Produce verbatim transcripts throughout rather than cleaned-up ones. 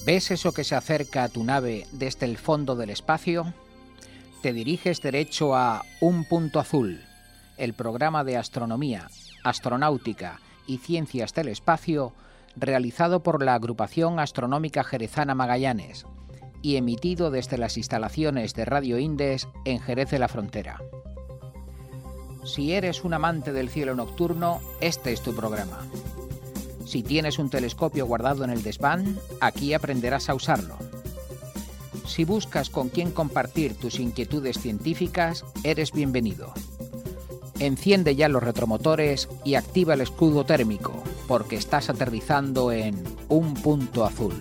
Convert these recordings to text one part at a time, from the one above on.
¿Ves eso que se acerca a tu nave desde el fondo del espacio? Te diriges derecho a Un Punto Azul, el programa de astronomía, astronáutica y ciencias del espacio realizado por la Agrupación Astronómica Jerezana Magallanes y emitido desde las instalaciones de Radio Indes en Jerez de la Frontera. Si eres un amante del cielo nocturno, este es tu programa. Si tienes un telescopio guardado en el desván, aquí aprenderás a usarlo. Si buscas con quién compartir tus inquietudes científicas, eres bienvenido. Enciende ya los retromotores y activa el escudo térmico, porque estás aterrizando en Un Punto Azul.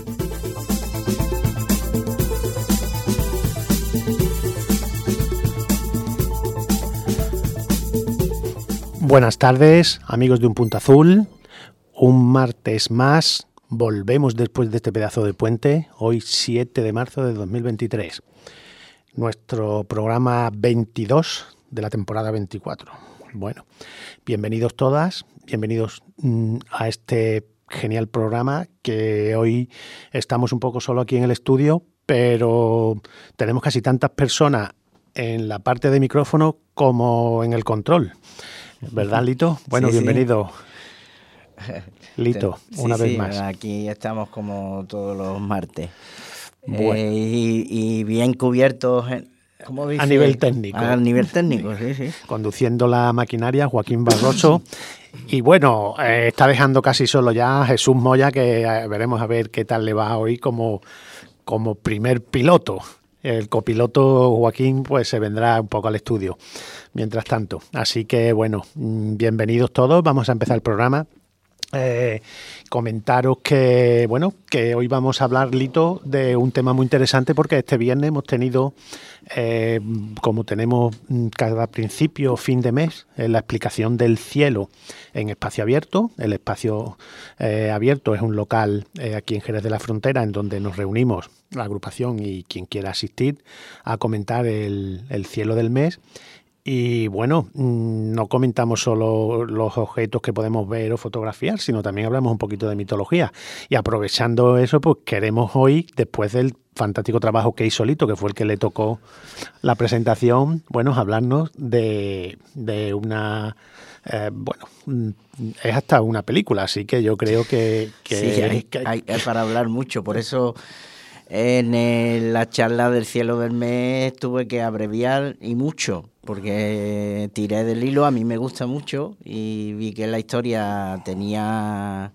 Buenas tardes, amigos de Un Punto Azul. Un martes más, volvemos después de este pedazo de puente, hoy siete de marzo de dos mil veintitrés. Nuestro programa veintidós de la temporada veinticuatro. Bueno, bienvenidos todas, bienvenidos mmm, a este genial programa que hoy estamos un poco solo aquí en el estudio, pero tenemos casi tantas personas en la parte de micrófono como en el control. ¿Verdad, Lito? Bueno, sí, bienvenido. Sí. Lito, sí, una vez sí, más. Aquí estamos como todos los martes. Bueno. Eh, y, y bien cubiertos, en, ¿cómo dice? A nivel técnico. A nivel técnico, sí, sí. Conduciendo la maquinaria, Joaquín Barroso. Y bueno, eh, está dejando casi solo ya Jesús Moya, que eh, veremos a ver qué tal le va hoy como, como primer piloto. El copiloto Joaquín pues se vendrá un poco al estudio mientras tanto. Así que bueno, bienvenidos todos. Vamos a empezar el programa. Eh, comentaros que bueno que hoy vamos a hablar, Lito, de un tema muy interesante, porque este viernes hemos tenido eh, como tenemos cada principio fin de mes eh, la explicación del cielo en espacio abierto. El espacio eh, abierto es un local eh, aquí en Jerez de la Frontera en donde nos reunimos la agrupación y quien quiera asistir a comentar el, el cielo del mes. Y bueno, no comentamos solo los objetos que podemos ver o fotografiar, sino también hablamos un poquito de mitología. Y aprovechando eso, pues queremos hoy, después del fantástico trabajo que hizo Lito, que fue el que le tocó la presentación, bueno, hablarnos de, de una... Eh, bueno, es hasta una película, así que yo creo que... que sí, hay, que hay, hay para hablar mucho, por eso... En el, la charla del cielo del mes tuve que abreviar y mucho, porque tiré del hilo, a mí me gusta mucho y vi que la historia tenía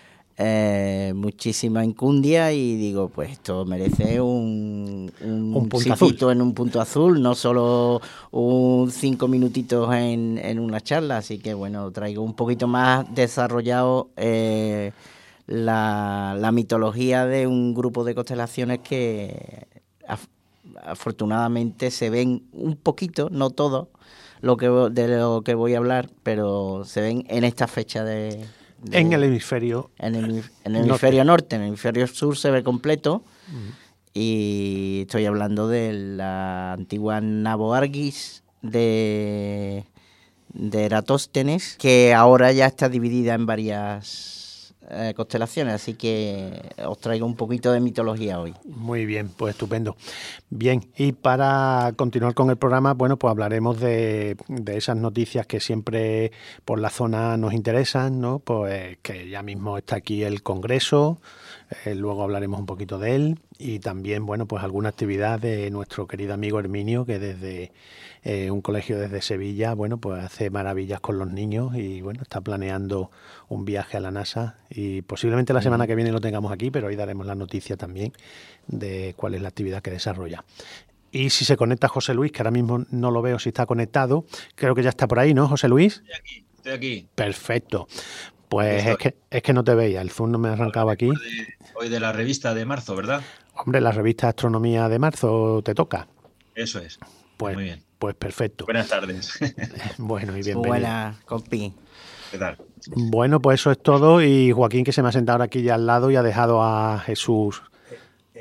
eh, muchísima incundia y digo, pues esto merece un, un, un sitio en Un Punto Azul, no solo un cinco minutitos en, en una charla, así que bueno, traigo un poquito más desarrollado eh, La, la mitología de un grupo de constelaciones que af, afortunadamente se ven un poquito, no todo lo que de lo que voy a hablar, pero se ven en esta fecha de, de en el hemisferio en el, en el hemisferio norte. norte, en el hemisferio sur se ve completo. Uh-huh. Y estoy hablando de la antigua Nabo Argis de de Eratóstenes, que ahora ya está dividida en varias Eh, constelaciones, así que os traigo un poquito de mitología hoy. Muy bien, pues estupendo. Bien, y para continuar con el programa, bueno, pues hablaremos de, de esas noticias que siempre por la zona nos interesan, ¿no? Pues que ya mismo está aquí el Congreso, eh, luego hablaremos un poquito de él, y también, bueno, pues alguna actividad de nuestro querido amigo Herminio, que desde eh, un colegio desde Sevilla, bueno, pues hace maravillas con los niños y, bueno, está planeando un viaje a la NASA y posiblemente la semana que viene lo tengamos aquí, pero hoy daremos la noticia también de cuál es la actividad que desarrolla. Y si se conecta José Luis, que ahora mismo no lo veo si está conectado, creo que ya está por ahí, ¿no, José Luis? Estoy aquí, estoy aquí. Perfecto. Pues es que, es que no te veía, el Zoom no me ha arrancado aquí. Hoy de, hoy de la revista de marzo, ¿verdad? Hombre, la revista Astronomía de marzo te toca. Eso es. Pues, muy bien. Pues perfecto. Buenas tardes. Bueno, y bienvenido. Buenas, compi. ¿Qué tal? Bueno, pues eso es todo. Y Joaquín, que se me ha sentado aquí ya al lado y ha dejado a Jesús. Eh,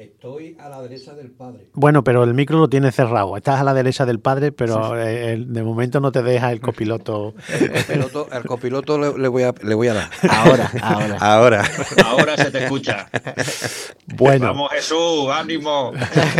Estoy a la derecha del padre. Bueno, pero el micro lo tienes cerrado. Estás a la derecha del padre, pero eh, el- de momento no te deja el copiloto. El copiloto, el copiloto le, le voy a, le voy a dar. Ahora, ahora. Ahora. Ahora se te escucha. Bueno, Vamos, Jesús, ánimo.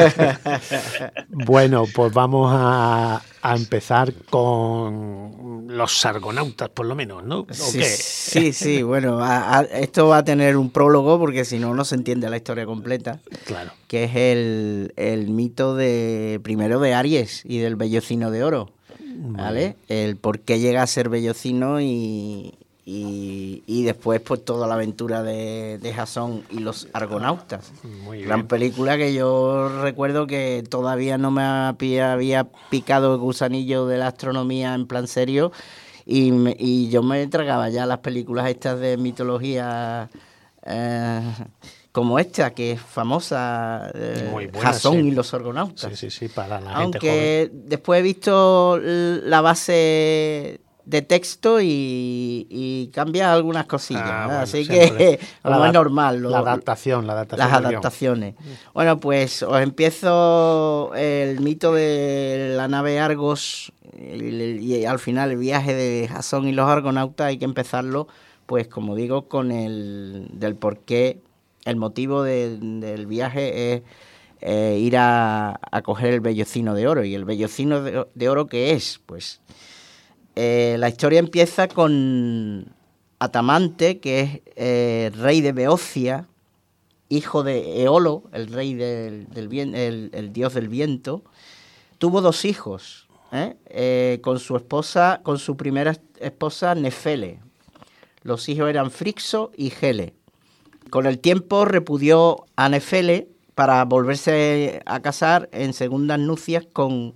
bueno, pues vamos a, a empezar con los argonautas, por lo menos, ¿no? ¿O Sí, qué? sí, sí, bueno, a- a- esto va a tener un prólogo porque si no, no se entiende la historia completa, Claro. que es el, el mito de primero de Aries y del vellocino de oro, ¿vale? El por qué llega a ser vellocino y, y, y después pues toda la aventura de, de Jasón y los argonautas. Muy Gran bien. película que yo recuerdo que todavía no me había había picado el gusanillo de la astronomía en plan serio y, me- y yo me tragaba ya las películas estas de mitología eh, como esta, que es famosa, eh, Muy buena, Jasón sí. y los argonautas. Sí, sí, sí, para la gente joven. Aunque después he visto l- la base de texto y, y cambia algunas cosillas, Ah, ¿no? bueno, así siempre. que La como es adap- normal. lo- La adaptación, la adaptación. las del guión. adaptaciones. Bueno, pues os empiezo el mito de la nave Argos y, y al final el viaje de Jasón y los argonautas. Hay que empezarlo, pues como digo, con el del por qué, el motivo de- del viaje es eh, ir a, a coger el vellocino de oro. ¿Y el vellocino de, de oro qué es? Pues eh, la historia empieza con Atamante, que es eh, rey de Beocia, hijo de Eolo, el rey del, del vien- el, el dios del viento. Tuvo dos hijos, ¿eh? Eh, con su esposa, con su primera esposa Nefele. Los hijos eran Frixo y Gele. Con el tiempo repudió a Nefele para volverse a casar en segundas nupcias con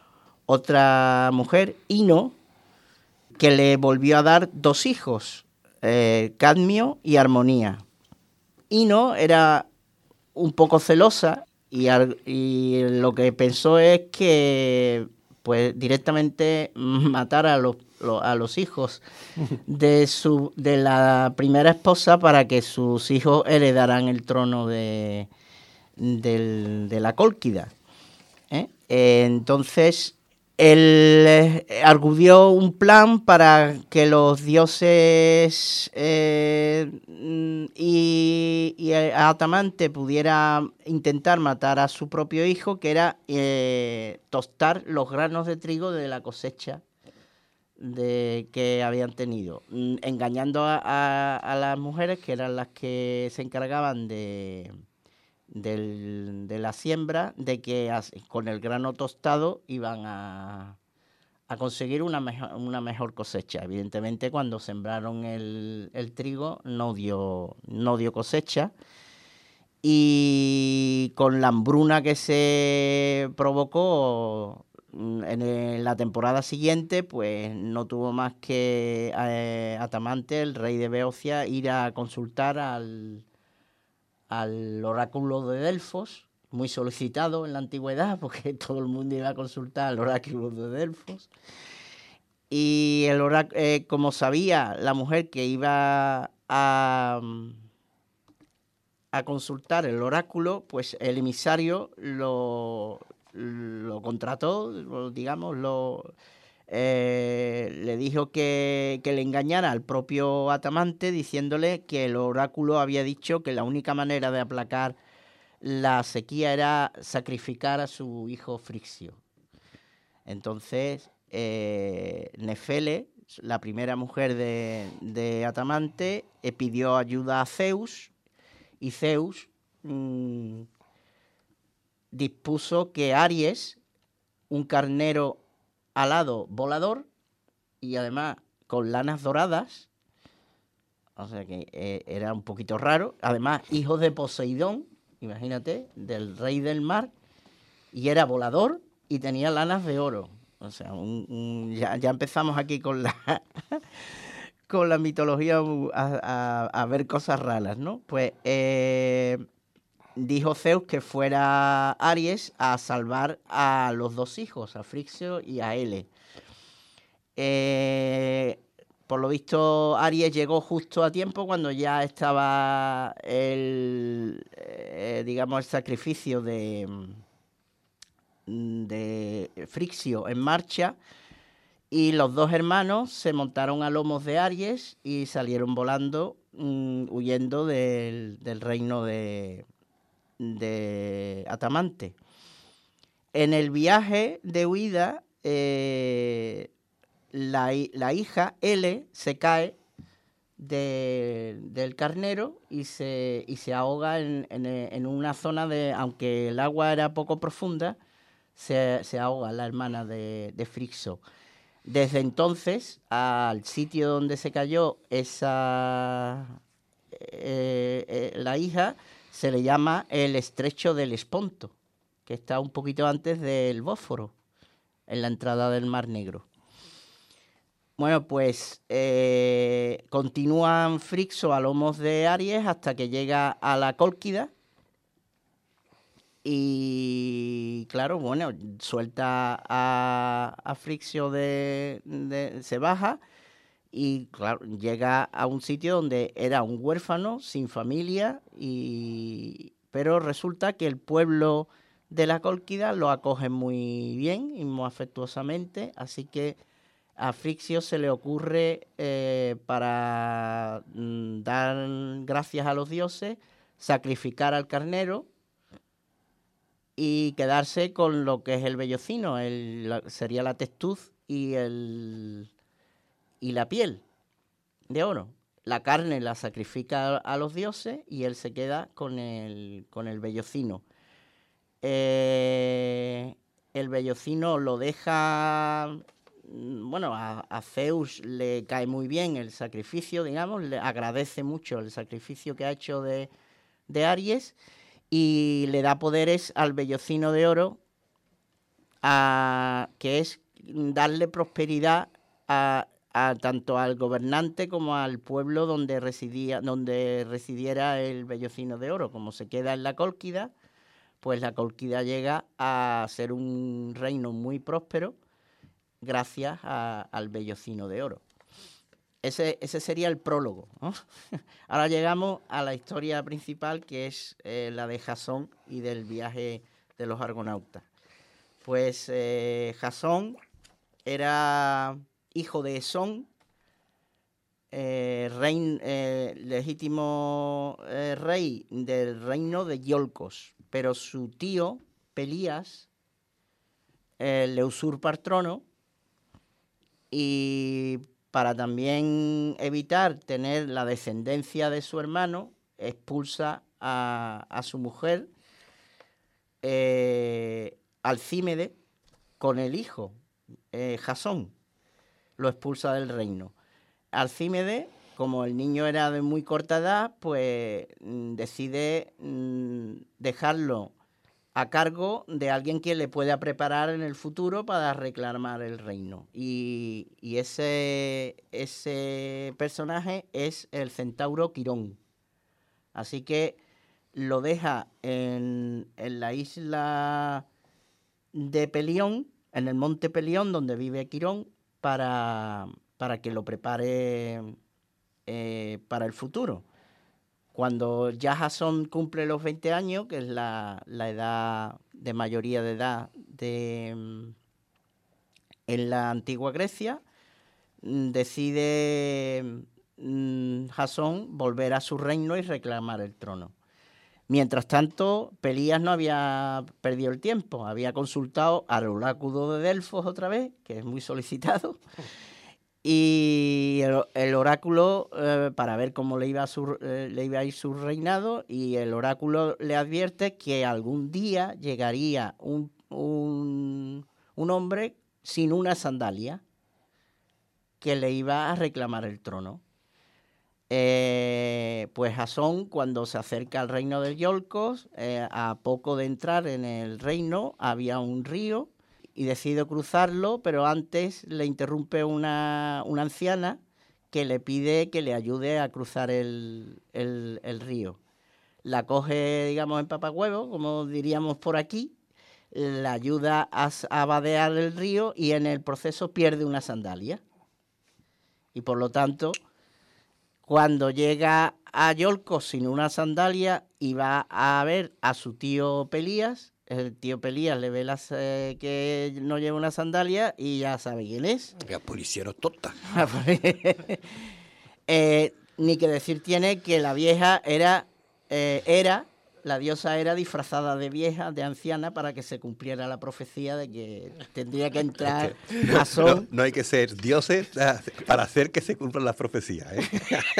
otra mujer, Ino, que le volvió a dar dos hijos, eh, Cadmio y Armonía. Ino era un poco celosa y, ar- y lo que pensó es que pues directamente matara a los, lo- a los hijos de su de la primera esposa para que sus hijos heredaran el trono de, del- de la Cólquida. ¿eh? Eh, Entonces, él eh, argudió un plan para que los dioses eh, mm, y, y Atamante pudiera intentar matar a su propio hijo, que era eh, tostar los granos de trigo de la cosecha de que habían tenido, mm, engañando a, a- a las mujeres, que eran las que se encargaban de, del- de la siembra, de que as- con el grano tostado iban a, a conseguir una mejor, una mejor cosecha. Evidentemente, cuando sembraron el, el trigo no dio, no dio cosecha, y con la hambruna que se provocó mm, en el- la temporada siguiente, pues no tuvo más que eh, Atamante, el rey de Beocia, ir a consultar al, al oráculo de Delfos, muy solicitado en la antigüedad, porque todo el mundo iba a consultar al oráculo de Delfos. Y el orá- eh, como sabía la mujer que iba a, a consultar el oráculo, pues el emisario lo, lo contrató, lo- digamos, lo, eh, le dijo que, que le engañara al propio Atamante, diciéndole que el oráculo había dicho que la única manera de aplacar la sequía era sacrificar a su hijo Frixio. Entonces, eh, Nefele, la primera mujer de, de Atamante, eh, pidió ayuda a Zeus, y Zeus mm, dispuso que Aries, un carnero alado volador y además con lanas doradas, o sea que eh, era un poquito raro, además hijo de Poseidón, imagínate, del rey del mar, y era volador y tenía lanas de oro. O sea, un- un- ya, ya empezamos aquí con la con la mitología uh, a, a- a ver cosas raras, ¿no? Pues eh, dijo Zeus que fuera Aries a salvar a los dos hijos, a Frixio y a Hele. Eh, por lo visto Aries llegó justo a tiempo cuando ya estaba el, eh, digamos, el sacrificio de, de Frixio en marcha, y los dos hermanos se montaron a lomos de Aries y salieron volando, mmm, huyendo del, del reino de, de Atamante. En el viaje de huida, eh, la, la hija, L, se cae de, del carnero y se, y se ahoga en, en, en una zona de, aunque el agua era poco profunda, se, se ahoga la hermana de, de Frixo. Desde entonces, al sitio donde se cayó esa eh, eh, la hija, se le llama el Estrecho del Esponto, que está un poquito antes del Bósforo, en la entrada del Mar Negro. Bueno, pues eh, continúan Frixo a lomos de Aries hasta que llega a la Cólquida. Y claro, bueno, suelta a, a Frixio de, de... se baja y claro, llega a un sitio donde era un huérfano, sin familia, y pero resulta que el pueblo de la Cólquida lo acoge muy bien y muy afectuosamente, así que a Frixio se le ocurre, eh, para mm, dar gracias a los dioses, sacrificar al carnero y quedarse con lo que es el vellocino, el, la, sería la testuz y, el, y la piel de oro. La carne la sacrifica a, a los dioses y él se queda con el, con el vellocino. Eh, el vellocino lo deja, bueno, a, a Zeus le cae muy bien el sacrificio, digamos, le agradece mucho el sacrificio que ha hecho de, de Aries, y le da poderes al vellocino de oro, a, que es darle prosperidad a, a tanto al gobernante como al pueblo donde residía, donde residiera el vellocino de oro. Como se queda en la Cólquida, pues la Cólquida llega a ser un reino muy próspero gracias a, al vellocino de oro. Ese, ese sería el prólogo, ¿no? Ahora llegamos a la historia principal, que es eh, la de Jasón y del viaje de los argonautas. Pues eh, Jasón era hijo de Esón, eh, rey, eh, legítimo eh, rey del reino de Iolcos, pero su tío, Pelías, eh, le usurpa el trono, y para también evitar tener la descendencia de su hermano, expulsa a, a su mujer, eh, Alcímede, con el hijo, eh, Jasón, lo expulsa del reino. Alcímede, como el niño era de muy corta edad, pues mm, decide mm, dejarlo a cargo de alguien que le pueda preparar en el futuro para reclamar el reino. Y, y ese, ese personaje es el centauro Quirón. Así que lo deja en, en la isla de Pelión, en el monte Pelión, donde vive Quirón, para, para que lo prepare eh, para el futuro. Cuando ya Jasón cumple los veinte años, que es la, la edad de mayoría de edad de, en la antigua Grecia, decide Jasón volver a su reino y reclamar el trono. Mientras tanto, Pelías no había perdido el tiempo, había consultado al oráculo de Delfos otra vez, que es muy solicitado, y el, el oráculo, eh, para ver cómo le iba, a su, eh, le iba a ir su reinado, y el oráculo le advierte que algún día llegaría un, un, un hombre sin una sandalia que le iba a reclamar el trono. Eh, pues Jasón, cuando se acerca al reino de Iolcos, eh, a poco de entrar en el reino había un río, y decide cruzarlo, pero antes le interrumpe una, una anciana que le pide que le ayude a cruzar el, el, el río. La coge, digamos, en papagüevo, como diríamos por aquí, la ayuda a, a vadear el río, y en el proceso pierde una sandalia. y por lo tanto, cuando llega a Iolcos sin una sandalia y va a ver a su tío Pelías, el tío Pelías le ve las, eh, que no lleva una sandalia y ya sabe quién es. La policía no tonta. eh, ni que decir tiene que la vieja era, eh, era, la diosa era disfrazada de vieja, de anciana, para que se cumpliera la profecía de que tendría que entrar Jasón. No, no hay que ser dioses para hacer que se cumplan las profecías, ¿eh?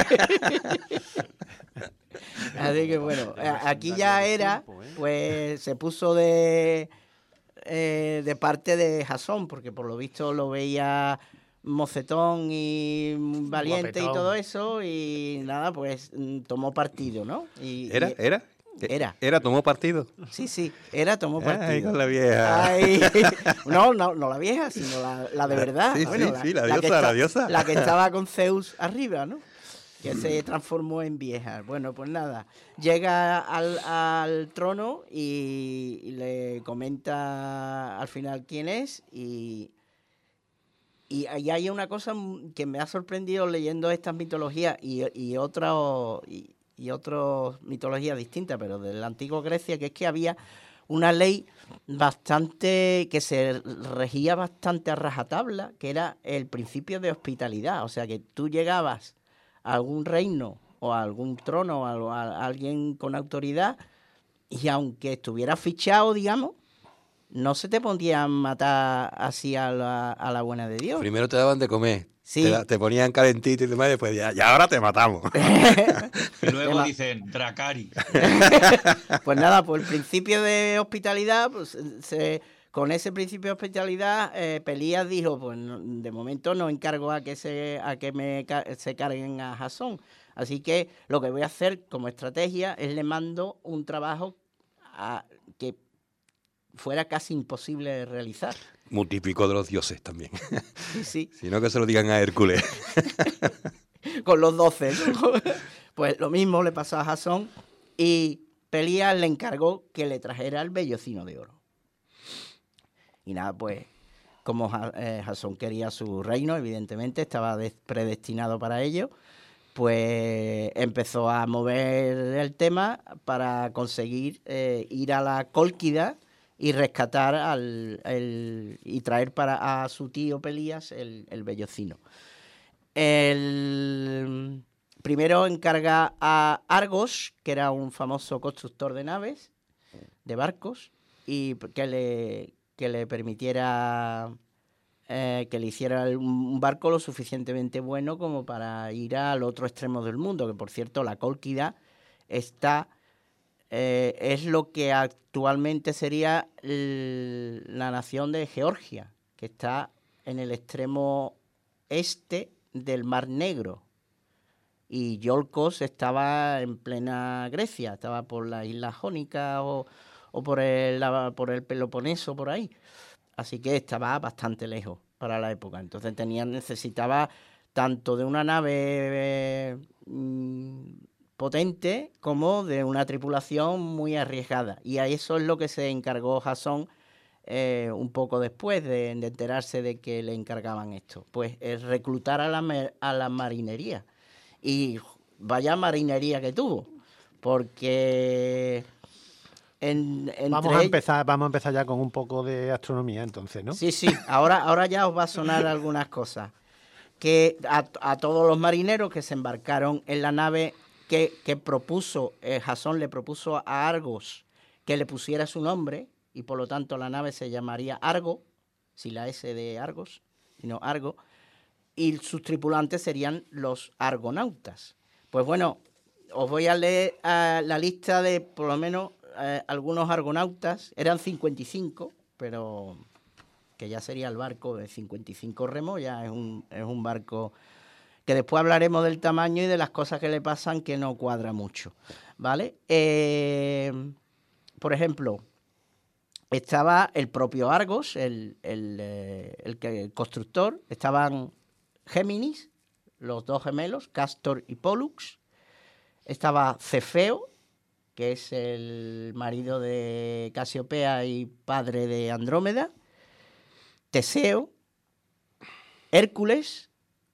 Así que bueno, aquí ya era, pues se puso de eh, de parte de Jasón, porque por lo visto lo veía mocetón y valiente Guapetón. y todo eso, y nada, pues tomó partido, ¿no? Y, ¿Era? y- ¿Era? Era. ¿Era? ¿Tomó partido? Sí, sí, era, tomó partido. Ay, con la vieja. Ay, no, no, no la vieja, sino la, la de verdad. Sí, sí, sí, la diosa, que la está- diosa. La que estaba con Zeus arriba, ¿no? Que se transformó en vieja. Bueno, pues nada, llega al, al trono y, y le comenta al final quién es y... Y ahí hay una cosa que me ha sorprendido leyendo estas mitologías y, y otras y, y otras mitologías distintas, pero de la antigua Grecia, que es que había una ley bastante que se regía bastante a rajatabla, que era el principio de hospitalidad. O sea, que tú llegabas a algún reino o a algún trono o a, a alguien con autoridad y aunque estuviera fichado, digamos, no se te podían matar así a la, a la buena de Dios. Primero te daban de comer. Sí. Te, da- te ponían calentito y demás, y después ya, ya ahora te matamos. Y luego Tema- dicen Dracari. Pues nada, pues el principio de hospitalidad, pues se, con ese principio de hospitalidad, eh, Pelías dijo, pues no- de momento no encargo a que se a que me ca- se carguen a Jasón. Así que lo que voy a hacer como estrategia es le mando un trabajo a- que fuera casi imposible de realizar. Muy típico de los dioses también. Sí, sí. Si no, que se lo digan a Hércules. Con los doce, ¿no? Pues lo mismo le pasó a Jasón y Pelías le encargó que le trajera el vellocino de oro. Y nada, pues como Ja- eh, Jasón quería su reino, evidentemente estaba des- predestinado para ello, pues empezó a mover el tema para conseguir eh, ir a la Cólquida y rescatar al el- y traer para a su tío Pelías el, el vellocino. El primero encarga a Argos, que era un famoso constructor de naves, de barcos, y que le, que le permitiera eh, que le hiciera un un barco lo suficientemente bueno como para ir al otro extremo del mundo, que por cierto la Cólquida está eh, es lo que actualmente sería l- la nación de Georgia, que está en el extremo este del Mar Negro. Y Iolcos estaba en plena Grecia, estaba por las Islas Jónicas o, o por, el, la- por el Peloponeso, por ahí. Así que estaba bastante lejos para la época. Entonces tenía, necesitaba tanto de una nave eh, mm, potente como de una tripulación muy arriesgada. Y a eso es lo que se encargó Jasón eh, un poco después de, de enterarse de que le encargaban esto. Pues es reclutar a la, mer- a la marinería. Y vaya marinería que tuvo, porque en, entre Vamos a ellos- empezar, vamos a empezar ya con un poco de astronomía entonces, ¿no? Sí, sí, ahora, ahora ya os va a sonar algunas cosas. Que a, a todos los marineros que se embarcaron en la nave que, que propuso, eh, Jasón le propuso a Argos que le pusiera su nombre, y por lo tanto la nave se llamaría Argo, si la S de Argos, sino Argo, y sus tripulantes serían los argonautas. Pues bueno, os voy a leer eh, la lista de por lo menos eh, algunos argonautas, eran cincuenta y cinco, pero que ya sería el barco de cincuenta y cinco remos, ya es un, es un barco que después hablaremos del tamaño y de las cosas que le pasan que no cuadra mucho, ¿vale? Eh, por ejemplo, estaba el propio Argos, el, el, eh, el, que, el constructor, estaban Géminis, los dos gemelos, Castor y Pólux, estaba Cefeo, que es el marido de Casiopea y padre de Andrómeda, Teseo, Hércules,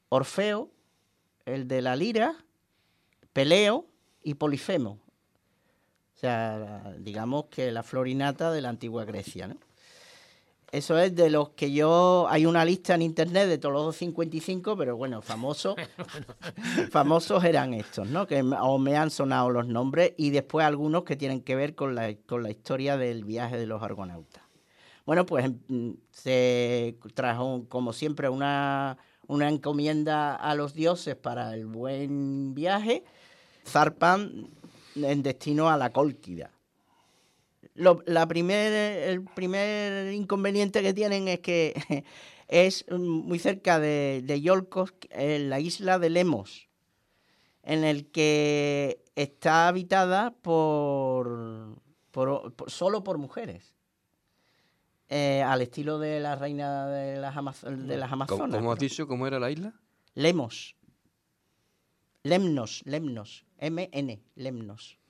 Orfeo, el de la lira, Peleo y Polifemo. O sea, digamos que la florinata de la antigua Grecia, ¿no? Eso es de los que yo... Hay una lista en internet de todos los cincuenta y cinco, pero bueno, famosos famosos eran estos, ¿no? Que o me han sonado los nombres, y después algunos que tienen que ver con la, con la historia del viaje de los argonautas. Bueno, pues se trajo, como siempre, una, una encomienda a los dioses para el buen viaje. Zarpan en destino a la Cólquida. Lo, la primer, el primer inconveniente que tienen es que es muy cerca de, de Iolcos, en la isla de Lemos, en el que está habitada por, por, por solo por mujeres, eh, al estilo de la reina de las, Amaz de las Amazonas. ¿Cómo, cómo has dicho? ¿Cómo era la isla? Lemos. Lemnos, Lemnos, M N, Lemnos.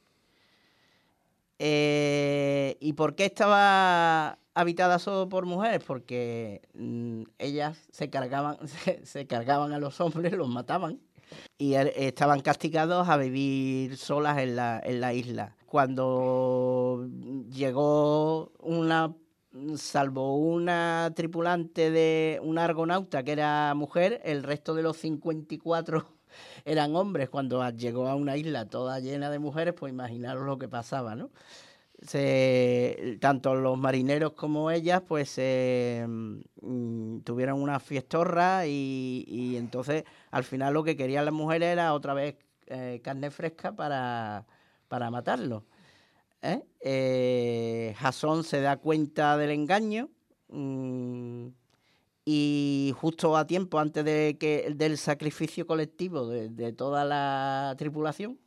Eh, ¿Y por qué estaba habitada solo por mujeres? Porque mmm, ellas se cargaban, se, se cargaban a los hombres, los mataban, y er, estaban castigados a vivir solas en la, en la isla. Cuando llegó una, salvo una tripulante de una argonauta que era mujer, el resto de los cincuenta y cuatro eran hombres. Cuando llegó a una isla toda llena de mujeres, pues imaginaros lo que pasaba, ¿no? Se, tanto los marineros como ellas, pues eh, mm, tuvieron una fiestorra, y, y entonces al final lo que querían las mujeres era otra vez eh, carne fresca para, para matarlos. ¿Eh? Eh, Jasón se da cuenta del engaño, mmm, y justo a tiempo antes de que del sacrificio colectivo de, de toda la tripulación,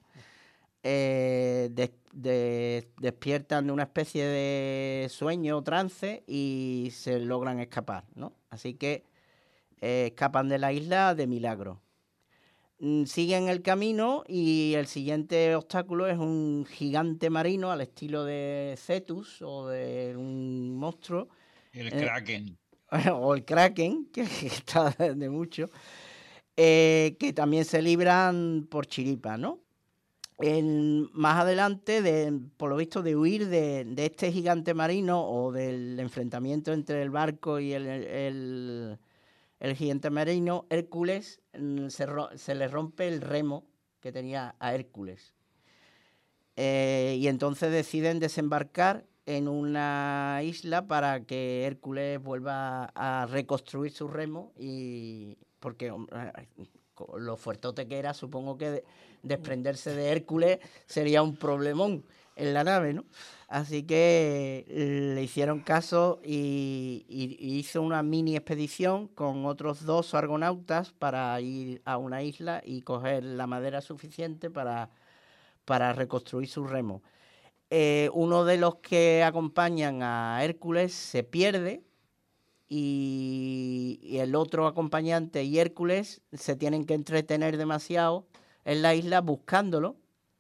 eh, de, de, despiertan de una especie de sueño o trance y se logran escapar, ¿no? Así que eh, escapan de la isla de milagro. Mm, siguen el camino, y el siguiente obstáculo es un gigante marino al estilo de Cetus o de un monstruo. El eh, Kraken. o el Kraken, que, que está de mucho, eh, que también se libran por chiripa, ¿no? En, más adelante, de, por lo visto, de huir de, de este gigante marino o del enfrentamiento entre el barco y el, el, el gigante marino, Hércules se, se le rompe el remo que tenía a Hércules. Eh, y entonces deciden desembarcar en una isla para que Hércules vuelva a reconstruir su remo, y porque lo fuertote que era, supongo que desprenderse de Hércules sería un problemón en la nave, ¿no? Así que le hicieron caso y, y, y hizo una mini expedición con otros dos argonautas para ir a una isla y coger la madera suficiente para, para reconstruir su remo. Eh, uno de los que acompañan a Hércules se pierde, y, y el otro acompañante y Hércules se tienen que entretener demasiado en la isla buscándolo,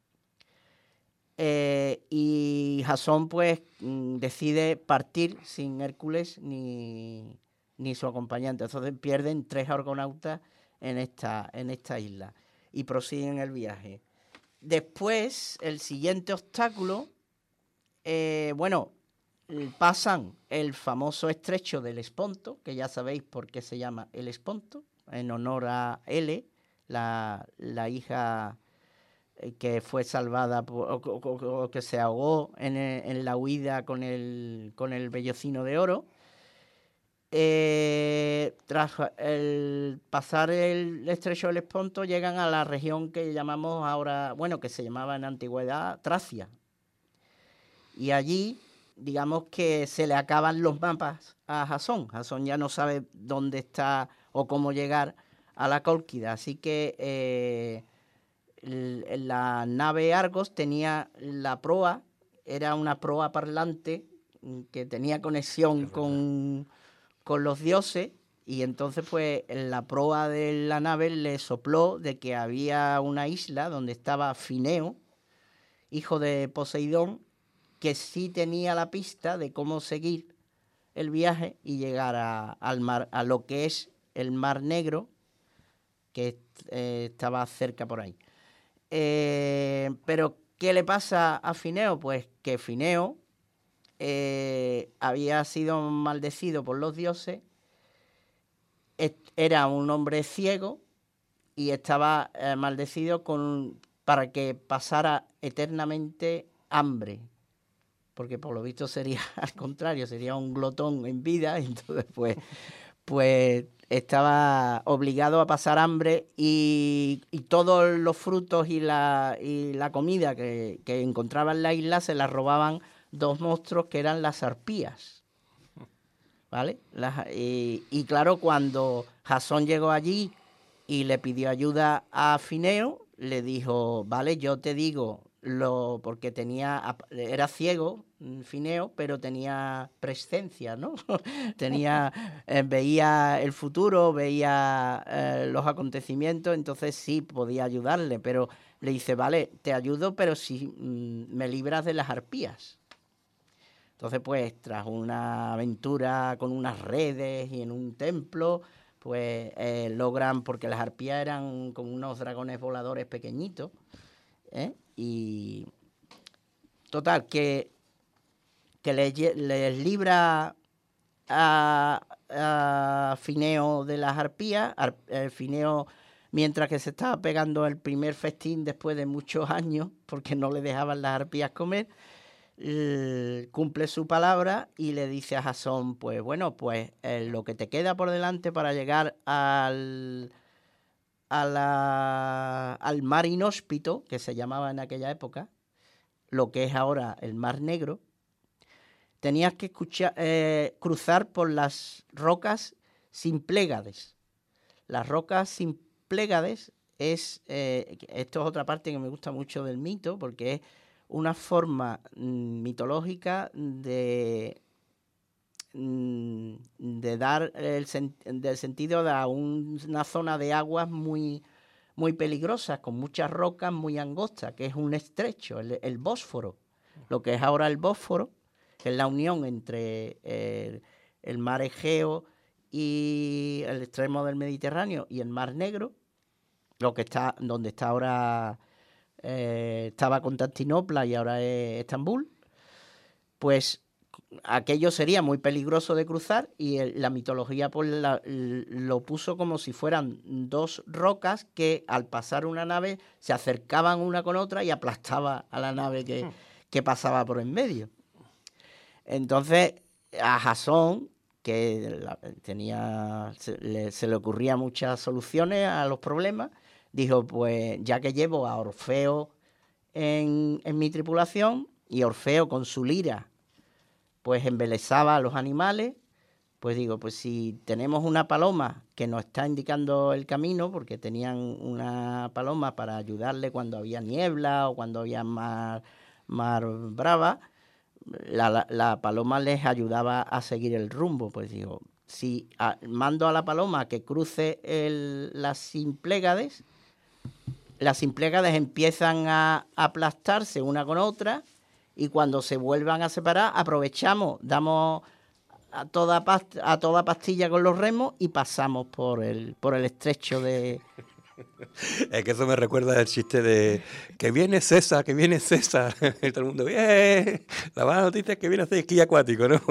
eh, y Jasón pues decide partir sin Hércules ni, ni su acompañante. Entonces pierden tres argonautas en esta, en esta isla y prosiguen el viaje. Después, el siguiente obstáculo, eh, bueno, pasan el famoso estrecho del Esponto, que ya sabéis por qué se llama el Esponto, en honor a Ele, la, la hija que fue salvada por, o, o, o que se ahogó en, en la huida con el, con el vellocino de oro. Eh, tras el pasar el estrecho del Esponto, llegan a la región que llamamos ahora, bueno, que se llamaba en antigüedad Tracia. Y allí, digamos que se le acaban los mapas a Jasón. Jasón ya no sabe dónde está o cómo llegar a la Cólquida. Así que eh, la nave Argos tenía la proa, era una proa parlante que tenía conexión con, con los dioses, y entonces pues la proa de la nave le sopló de que había una isla donde estaba Fineo, hijo de Poseidón, que sí tenía la pista de cómo seguir el viaje y llegar a, al mar, a lo que es el Mar Negro, que eh, estaba cerca por ahí. Eh, pero, ¿qué le pasa a Fineo? Pues que Fineo eh, había sido maldecido por los dioses, era un hombre ciego y estaba eh, maldecido con, para que pasara eternamente hambre, porque por lo visto sería al contrario, sería un glotón en vida, entonces pues, pues estaba obligado a pasar hambre y, y todos los frutos y la, y la comida que, que encontraba en la isla se la robaban dos monstruos que eran las arpías, ¿vale? Las, y, y claro, cuando Jasón llegó allí y le pidió ayuda a Fineo, le dijo, vale, yo te digo, lo porque tenía era ciego, Fineo, pero tenía prescencia, ¿no? tenía eh, veía el futuro, veía eh, los acontecimientos, entonces sí podía ayudarle, pero le dice, vale, te ayudo, pero si mm, me libras de las arpías. Entonces, pues, tras una aventura con unas redes y en un templo, pues eh, logran, porque las arpías eran como unos dragones voladores pequeñitos, ¿eh? Y total, que, que les, les libra a, a Fineo de las arpías. Ar, el Fineo, mientras que se estaba pegando el primer festín después de muchos años, porque no le dejaban las arpías comer, eh, cumple su palabra y le dice a Jasón, pues bueno, pues eh, lo que te queda por delante para llegar al... A la, al mar inhóspito, que se llamaba en aquella época, lo que es ahora el Mar Negro, tenías que escuchar, eh, cruzar por las rocas sin Pléyades. Las rocas sin Pléyades es, eh, esto es otra parte que me gusta mucho del mito, porque es una forma mm, mitológica de... de dar el sen del sentido de un, una zona de aguas muy, muy peligrosas, con muchas rocas muy angostas, que es un estrecho, el, el Bósforo, lo que es ahora el Bósforo, que es la unión entre el, el mar Egeo y el extremo del Mediterráneo y el Mar Negro, lo que está, donde está ahora, eh, estaba Constantinopla y ahora es Estambul, pues aquello sería muy peligroso de cruzar y el, la mitología pues la, lo puso como si fueran dos rocas que al pasar una nave se acercaban una con otra y aplastaba a la nave que, que pasaba por en medio. Entonces a Jasón, que la, tenía se le, se le ocurría muchas soluciones a los problemas, dijo, pues ya que llevo a Orfeo en, en mi tripulación y Orfeo con su lira pues embelesaba a los animales, pues digo, pues si tenemos una paloma que nos está indicando el camino, porque tenían una paloma para ayudarle cuando había niebla o cuando había mar, mar brava, la, la, la paloma les ayudaba a seguir el rumbo. Pues digo, si a, mando a la paloma que cruce el, las Simpléyades, las Simpléyades empiezan a, a aplastarse una con otra, y cuando se vuelvan a separar, aprovechamos, damos a toda, past a toda pastilla con los remos y pasamos por el, por el estrecho de... Es que eso me recuerda el chiste de que viene César, que viene César. Y todo el mundo, ¡bien! La mala noticia es que viene a hacer esquí acuático, ¿no?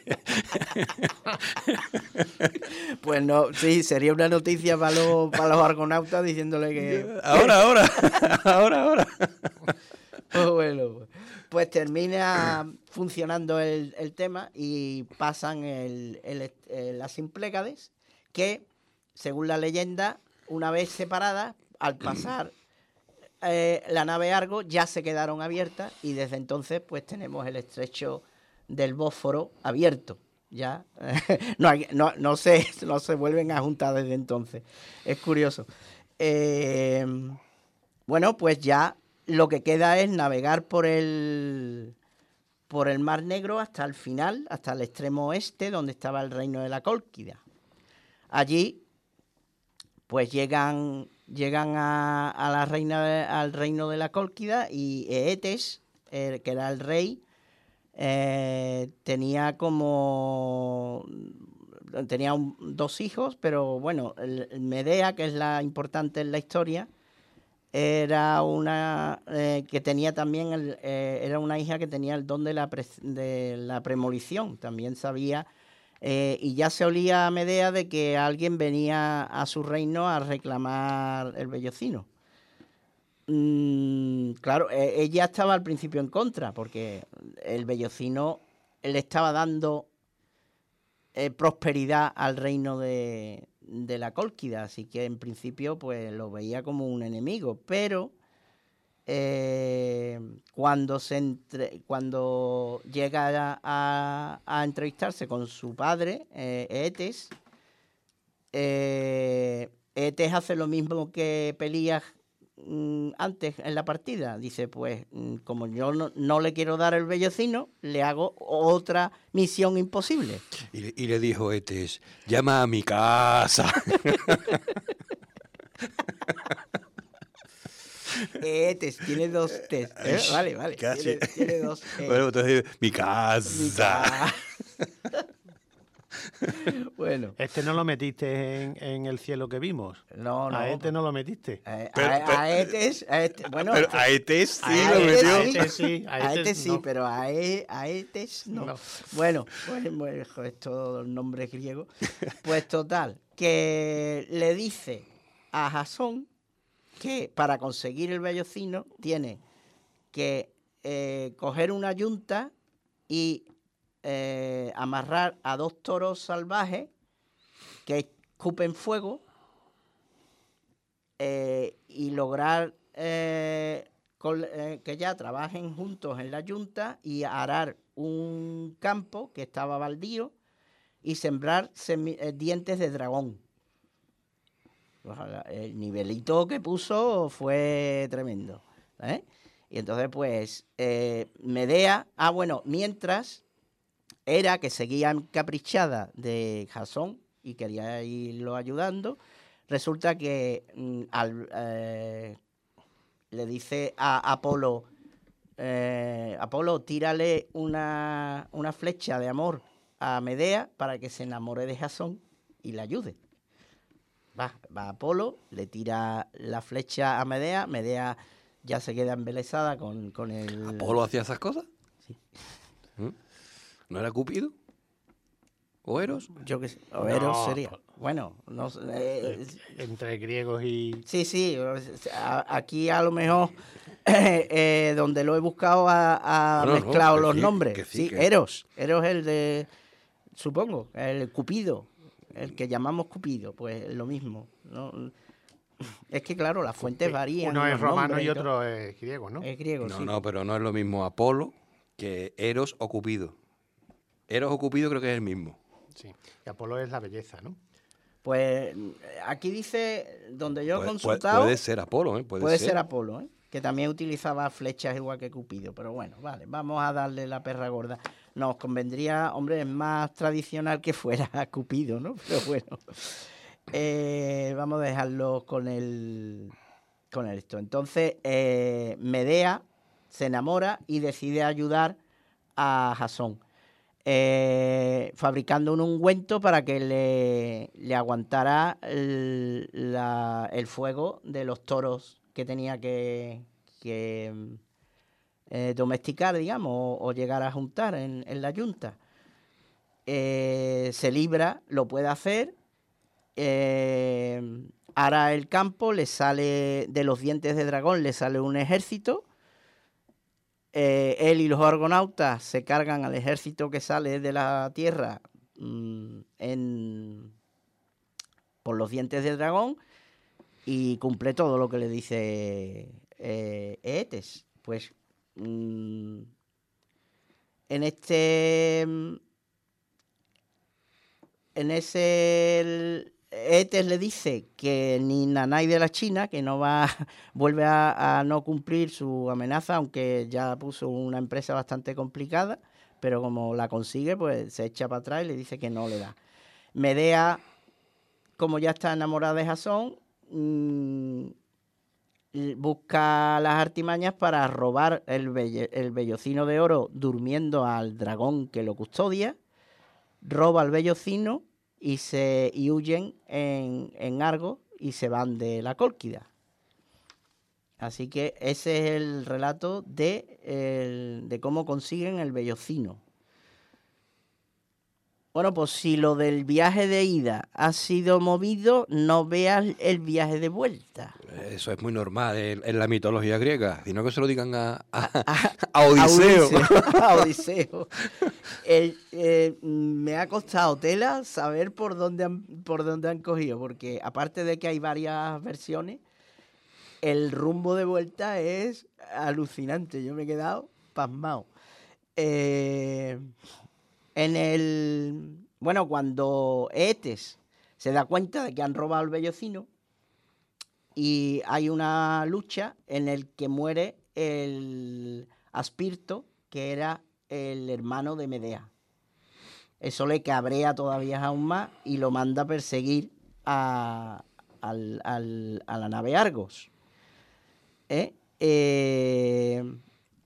Pues no, sí, sería una noticia para los, para los argonautas diciéndole que... Ahora, ahora, ahora, ahora. Pues bueno, pues termina funcionando el, el tema y pasan el, el, el, las Simpléyades, que, según la leyenda, una vez separadas, al pasar eh, la nave Argo, ya se quedaron abiertas y desde entonces pues tenemos el estrecho del Bósforo abierto. Ya no, hay, no, no, se, no se vuelven a juntar desde entonces. Es curioso. Eh, bueno, pues ya lo que queda es navegar por el por el Mar Negro hasta el final, hasta el extremo oeste, donde estaba el reino de la Cólquida. Allí, pues llegan llegan a, a la reina al reino de la Cólquida y Eetes, eh, que era el rey, eh, tenía como tenía un, dos hijos, pero bueno, el, el Medea, que es la importante en la historia, era una eh, que tenía también, el, eh, era una hija que tenía el don de la, pre, de la premonición, también sabía, eh, y ya se olía a Medea de que alguien venía a su reino a reclamar el vellocino. Mm, claro, eh, ella estaba al principio en contra, porque el vellocino le estaba dando eh, prosperidad al reino de, de la Cólquida, así que en principio pues lo veía como un enemigo, pero eh, cuando se entre, cuando llega a, a, a entrevistarse con su padre, eh, Eetes, eh, Eetes hace lo mismo que Pelías antes en la partida, dice, pues como yo no, no le quiero dar el vellocino, le hago otra misión imposible. Y le, y le dijo Eetes, llama a mi casa. Eetes, tiene dos T's. ¿eh? Vale, vale. Casi. Tiene, tiene dos E. Bueno, entonces, mi casa. Mi ca- Bueno. Este no lo metiste en, en el cielo que vimos. No, no. A este no lo metiste. A, Pero- a, pero- a Eetes, a este, bueno, Pero a Eetes sí a lo Eetes metió. sí. A este sí, a a este este sí, no. pero a, e, a Eetes no. No. Bueno, pues, pues joder, todos nombres griegos. Pues total, que le dice a Jasón que para conseguir el vellocino tiene que eh, coger una yunta y eh, amarrar a dos toros salvajes que escupen fuego eh, y lograr eh, con, eh, que ya trabajen juntos en la yunta y arar un campo que estaba baldío y sembrar semi- eh, dientes de dragón. Ojalá, el nivelito que puso fue tremendo, ¿eh? Y entonces, pues, eh, Medea, ah, bueno, mientras era que seguía encaprichada de Jasón y quería irlo ayudando, resulta que mm, al, eh, le dice a Apolo, eh, Apolo, tírale una, una flecha de amor a Medea para que se enamore de Jasón y la ayude. Va, va Apolo, le tira la flecha a Medea, Medea ya se queda embelesada con, con el... ¿Apolo hacía esas cosas? Sí. ¿Mm? ¿No era Cupido? ¿O Eros? Yo qué sé, o Eros No. sería. Bueno, no sé, eh, Entre griegos y... sí, sí, a- aquí a lo mejor eh, eh, donde lo he buscado ha, ha No, no, mezclado que los sí, nombres. que sí, Sí, que- Eros, Eros es el de, supongo, el Cupido, el que llamamos Cupido, pues lo mismo, ¿no? Es que claro, las fuentes varían. Uno es los romano nombres y todo. otro es griego, ¿no? Es griego, No, sí. no, pero no es lo mismo Apolo que Eros o Cupido. Eros o Cupido creo que es el mismo. Sí. Y Apolo es la belleza, ¿no? Pues aquí dice, donde yo he Puede, consultado, puede ser Apolo, ¿eh? Puede, puede ser Apolo, ¿eh? Que también utilizaba flechas igual que Cupido, pero bueno, vale, vamos a darle la perra gorda. Nos convendría, hombre, es más tradicional que fuera Cupido, ¿no? Pero bueno, eh, vamos a dejarlo con el con esto. Entonces, eh, Medea se enamora y decide ayudar a Jasón, eh, fabricando un ungüento para que le, le aguantara el, la- el fuego de los toros que tenía que, que, eh, domesticar, digamos, o, o llegar a juntar en, en la yunta. Eh, se libra, lo puede hacer, eh, ara el campo, le sale de los dientes de dragón, le sale un ejército. Eh, él y los argonautas se cargan al ejército que sale de la tierra mmm, en, por los dientes del dragón y cumple todo lo que le dice eh, Eetes. Pues mmm, en este en ese el, Eetes le dice que ni Nanay de la China, que no va, vuelve a, a no cumplir su amenaza, aunque ya puso una empresa bastante complicada, pero como la consigue, pues se echa para atrás y le dice que no le da. Medea, como ya está enamorada de Jasón, mmm, busca las artimañas para robar el, belle, el vellocino de oro durmiendo al dragón que lo custodia, roba el vellocino y, se, y huyen en, en Argos y se van de la Cólquida. Así que ese es el relato de, el, de cómo consiguen el vellocino. Bueno, pues si lo del viaje de ida ha sido movido, no veas el viaje de vuelta. Eso es muy normal en, en la mitología griega, sino que se lo digan a, a, A, a Odiseo. A Odiseo. A Odiseo. El, eh, me ha costado tela saber por dónde, han, por dónde han cogido, porque aparte de que hay varias versiones, el rumbo de vuelta es alucinante. Yo me he quedado pasmado. Eh... En el... Bueno, cuando Eetes se da cuenta de que han robado el vellocino y hay una lucha en el que muere el Aspirto, que era el hermano de Medea. Eso le cabrea todavía aún más y lo manda a perseguir a, al, al, a la nave Argos. ¿Eh? Eh...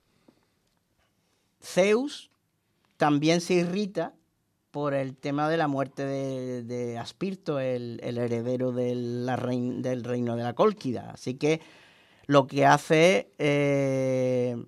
Zeus también se irrita por el tema de la muerte de, de Aspirto, el, el heredero de la rein, del reino de la Cólquida. Así que lo que hace eh,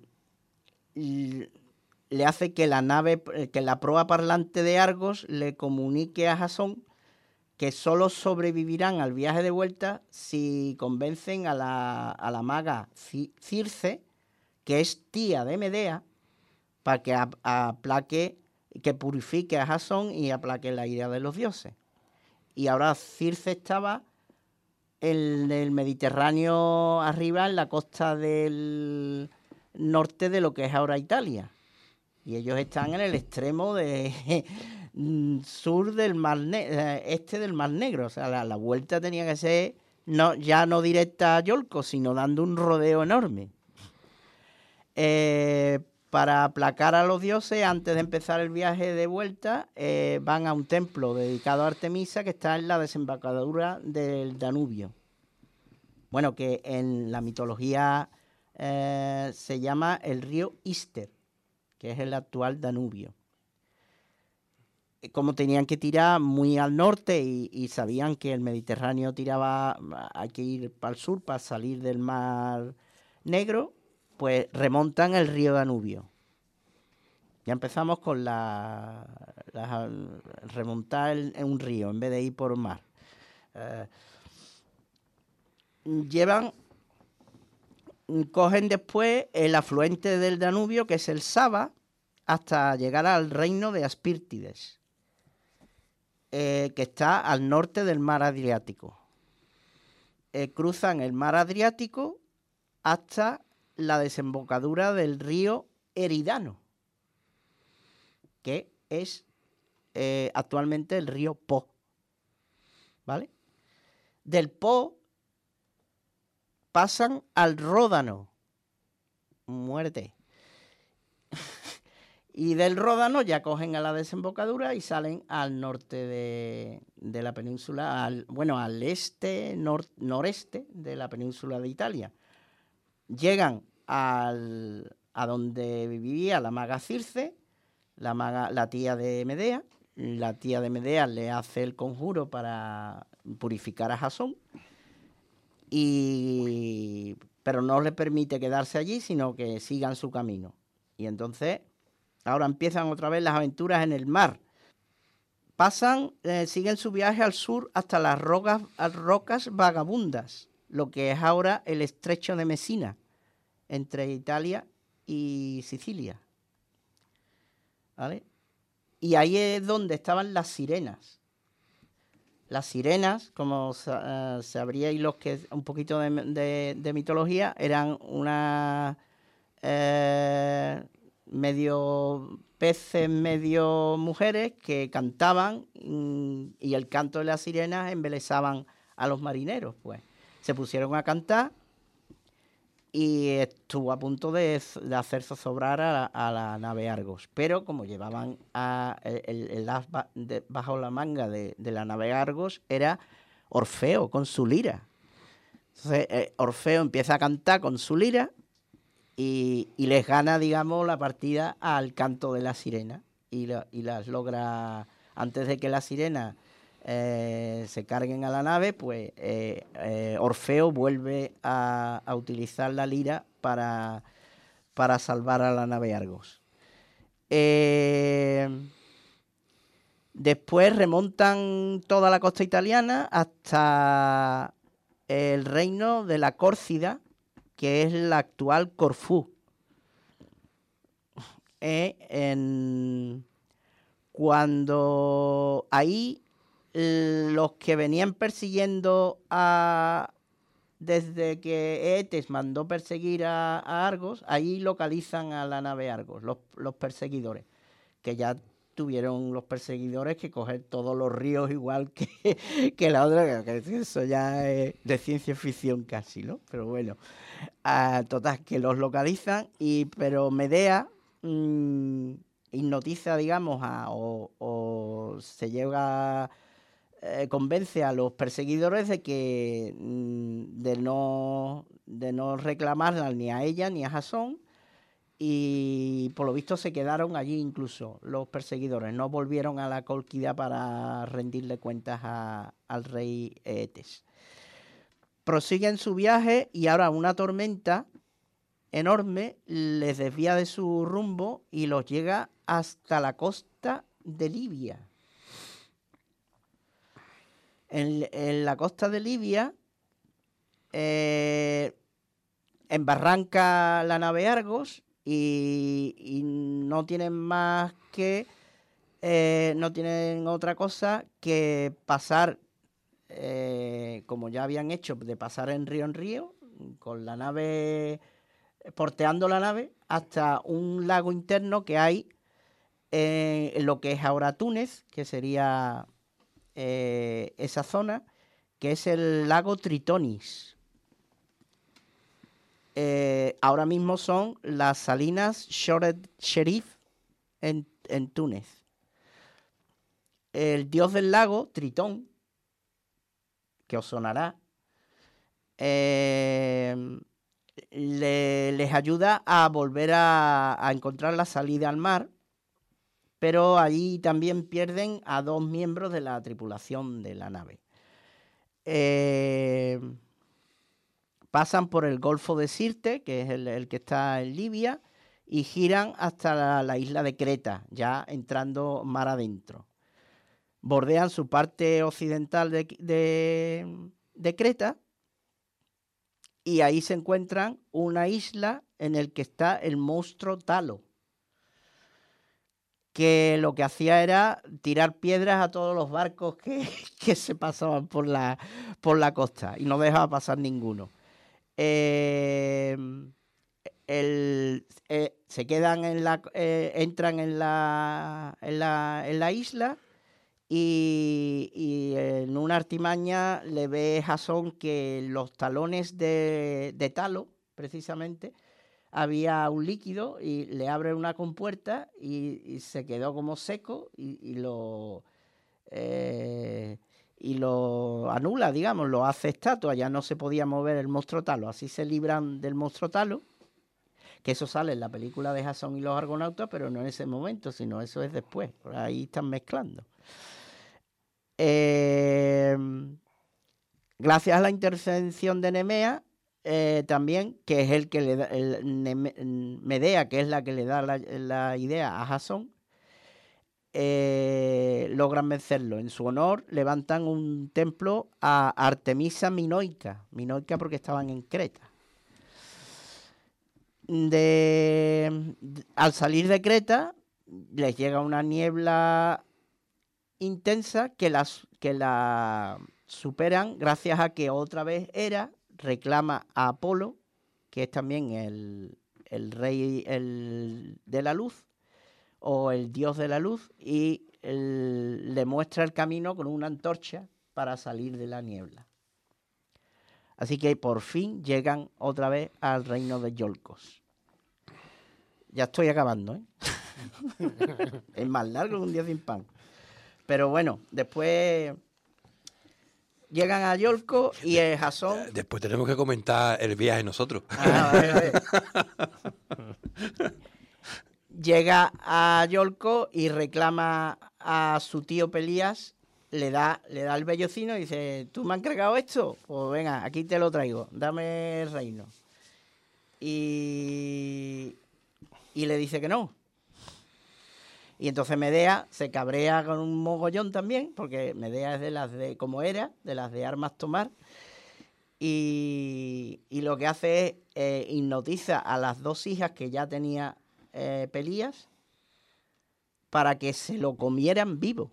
le hace que la nave, que la proa parlante de Argos le comunique a Jasón que solo sobrevivirán al viaje de vuelta si convencen a la, a la maga Circe, que es tía de Medea, para que aplaque, que purifique a Jasón y aplaque la ira de los dioses. Y ahora Circe estaba en el Mediterráneo arriba, en la costa del norte de lo que es ahora Italia. Y ellos están en el extremo de sur del Mar Ne- este del Mar Negro. O sea, la, la vuelta tenía que ser no, ya no directa a Yolco, sino dando un rodeo enorme. Eh... Para aplacar a los dioses, antes de empezar el viaje de vuelta, eh, van a un templo dedicado a Artemisa que está en la desembocadura del Danubio. Bueno, que en la mitología eh, se llama el río Ister, que es el actual Danubio. Como tenían que tirar muy al norte y, y sabían que el Mediterráneo tiraba, hay que ir para el sur para salir del Mar Negro, pues remontan el río Danubio. Ya empezamos con la, la remontar en un río en vez de ir por mar. Eh, llevan, cogen después el afluente del Danubio, que es el Saba, hasta llegar al reino de Aspírtides, eh, que está al norte del mar Adriático. Eh, cruzan el mar Adriático hasta la desembocadura del río Eridano, que es eh, actualmente el río Po, ¿vale? Del Po pasan al Ródano, muerte, y del Ródano ya cogen a la desembocadura y salen al norte de, de la península, al, bueno, al este, nor, noreste de la península de Italia. Llegan al, a donde vivía la maga Circe, la, maga, la tía de Medea. La tía de Medea le hace el conjuro para purificar a Jasón, y, pero no le permite quedarse allí, sino que sigan su camino. Y entonces, ahora empiezan otra vez las aventuras en el mar. Pasan, eh, siguen su viaje al sur hasta las rocas, rocas vagabundas, lo que es ahora el estrecho de Mesina, entre Italia y Sicilia. ¿Vale? Y ahí es donde estaban las sirenas. Las sirenas, como uh, sabríais los que un poquito de, de, de mitología, eran unas eh, medio peces, medio mujeres que cantaban, y el canto de las sirenas embelesaban a los marineros. Pues se pusieron a cantar y estuvo a punto de, de hacer zozobrar a la, a la nave Argos. Pero como llevaban a, el, el as de, bajo la manga de, de la nave Argos, era Orfeo con su lira. Entonces eh, Orfeo empieza a cantar con su lira y, y les gana, digamos, la partida al canto de la sirena. Y, la, y las logra, antes de que la sirena eh, se carguen a la nave, pues eh, eh, Orfeo vuelve a, a utilizar la lira para, para salvar a la nave Argos. Eh, después remontan toda la costa italiana hasta el reino de la Córcida, que es la actual Corfú. Eh, en, cuando ahí los que venían persiguiendo a... Desde que Eetes mandó perseguir a, a Argos, ahí localizan a la nave Argos, los, los perseguidores, que ya tuvieron los perseguidores que coger todos los ríos igual que, que la otra, que eso ya es de ciencia ficción casi, ¿no? Pero bueno, uh, total, que los localizan, y pero Medea mmm, hipnotiza, digamos, a, o, o se llega... Eh, convence a los perseguidores de que mm, de no de no reclamarla ni a ella ni a Jasón, y por lo visto se quedaron allí incluso los perseguidores, no volvieron a la Cólquida para rendirle cuentas a, al rey Eetes. Prosiguen su viaje y ahora una tormenta enorme les desvía de su rumbo y los llega hasta la costa de Libia. En, en la costa de Libia eh, embarranca la nave Argos y, y no tienen más que eh, no tienen otra cosa que pasar eh, como ya habían hecho, de pasar en río en río con la nave, porteando la nave hasta un lago interno que hay eh, en lo que es ahora Túnez, que sería Eh, esa zona, que es el lago Tritonis. Eh, ahora mismo son las salinas Shored Sherif en, en Túnez. El dios del lago, Tritón, que os sonará, eh, le, les ayuda a volver a, a encontrar la salida al mar, pero allí también pierden a dos miembros de la tripulación de la nave. Eh, pasan por el Golfo de Sirte, que es el, el que está en Libia, y giran hasta la, la isla de Creta, ya entrando mar adentro. Bordean su parte occidental de, de, de Creta, y ahí se encuentran una isla en la que está el monstruo Talo, que lo que hacía era tirar piedras a todos los barcos que, que se pasaban por la, por la costa y no dejaba pasar ninguno. Eh, el, eh, se quedan en la, eh, entran en la, en la, en la isla y, y en una artimaña le ve Jasón que los talones de, de Talo, precisamente, había un líquido y le abre una compuerta y, y se quedó como seco y, y lo eh, y lo anula, digamos, lo hace estatua, ya no se podía mover el monstruo Talo. Así se libran del monstruo Talo, que eso sale en la película de Jasón y los Argonautas, pero no en ese momento, sino eso es después, por ahí están mezclando. Eh, gracias a la intervención de Nemea, Eh, también, que es el que le da, el, Medea, que es la que le da la, la idea a Jasón, eh, logran vencerlo. En su honor levantan un templo a Artemisa Minoica, Minoica porque estaban en Creta. De, de, al salir de Creta les llega una niebla intensa que, las, que la superan gracias a que otra vez Hera reclama a Apolo, que es también el, el rey el de la luz, o el dios de la luz, y el, le muestra el camino con una antorcha para salir de la niebla. Así que por fin llegan otra vez al reino de Iolcos. Ya estoy acabando, ¿eh? Es más largo que un día sin pan. Pero bueno, después llegan a Iolco y el Jasón... Después tenemos que comentar el viaje nosotros. Ah, vale, vale. Llega a Iolco y reclama a su tío Pelías le da, le da el vellocino y dice, ¿tú me has entregado esto? Pues venga, aquí te lo traigo, dame el reino. Y, y le dice que no. Y entonces Medea se cabrea con un mogollón también, porque Medea es de las de, como era, de las de armas tomar. Y, y lo que hace es eh, hipnotiza a las dos hijas que ya tenía eh, Pelías para que se lo comieran vivo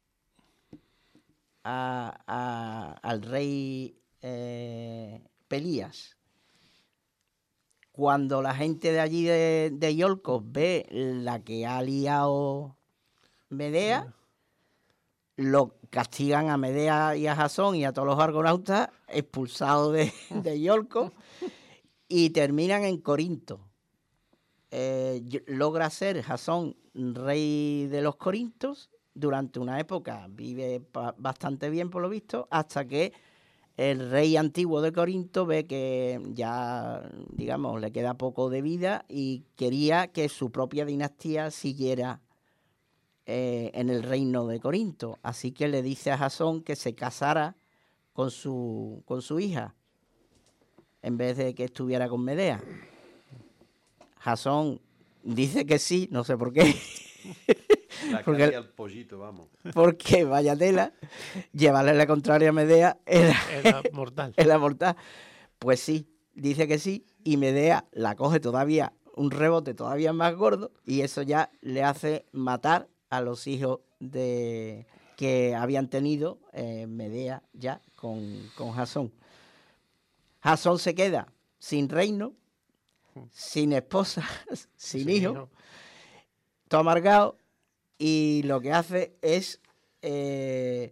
a, a, al rey eh, Pelías. Cuando la gente de allí de, de Iolcos ve la que ha liado Medea, lo castigan a Medea y a Jasón y a todos los argonautas expulsados de, de Iolcos y terminan en Corinto. Eh, logra ser Jasón rey de los corintos durante una época, vive bastante bien por lo visto, hasta que el rey antiguo de Corinto ve que ya, digamos, le queda poco de vida y quería que su propia dinastía siguiera eh, en el reino de Corinto. Así que le dice a Jasón que se casara con su, con su hija, en vez de que estuviera con Medea. Jasón dice que sí, no sé por qué. La porque, al pollito, vamos. Porque vaya tela, llevarle la contraria a Medea era, Era mortal. Era mortal. Pues sí, dice que sí, y Medea la coge todavía, un rebote todavía más gordo, y eso ya le hace matar a los hijos de que habían tenido eh, Medea ya con, con Jasón. Jasón se queda sin reino, sin esposa, sin, sin hijo, hijo, todo amargado, y lo que hace es eh,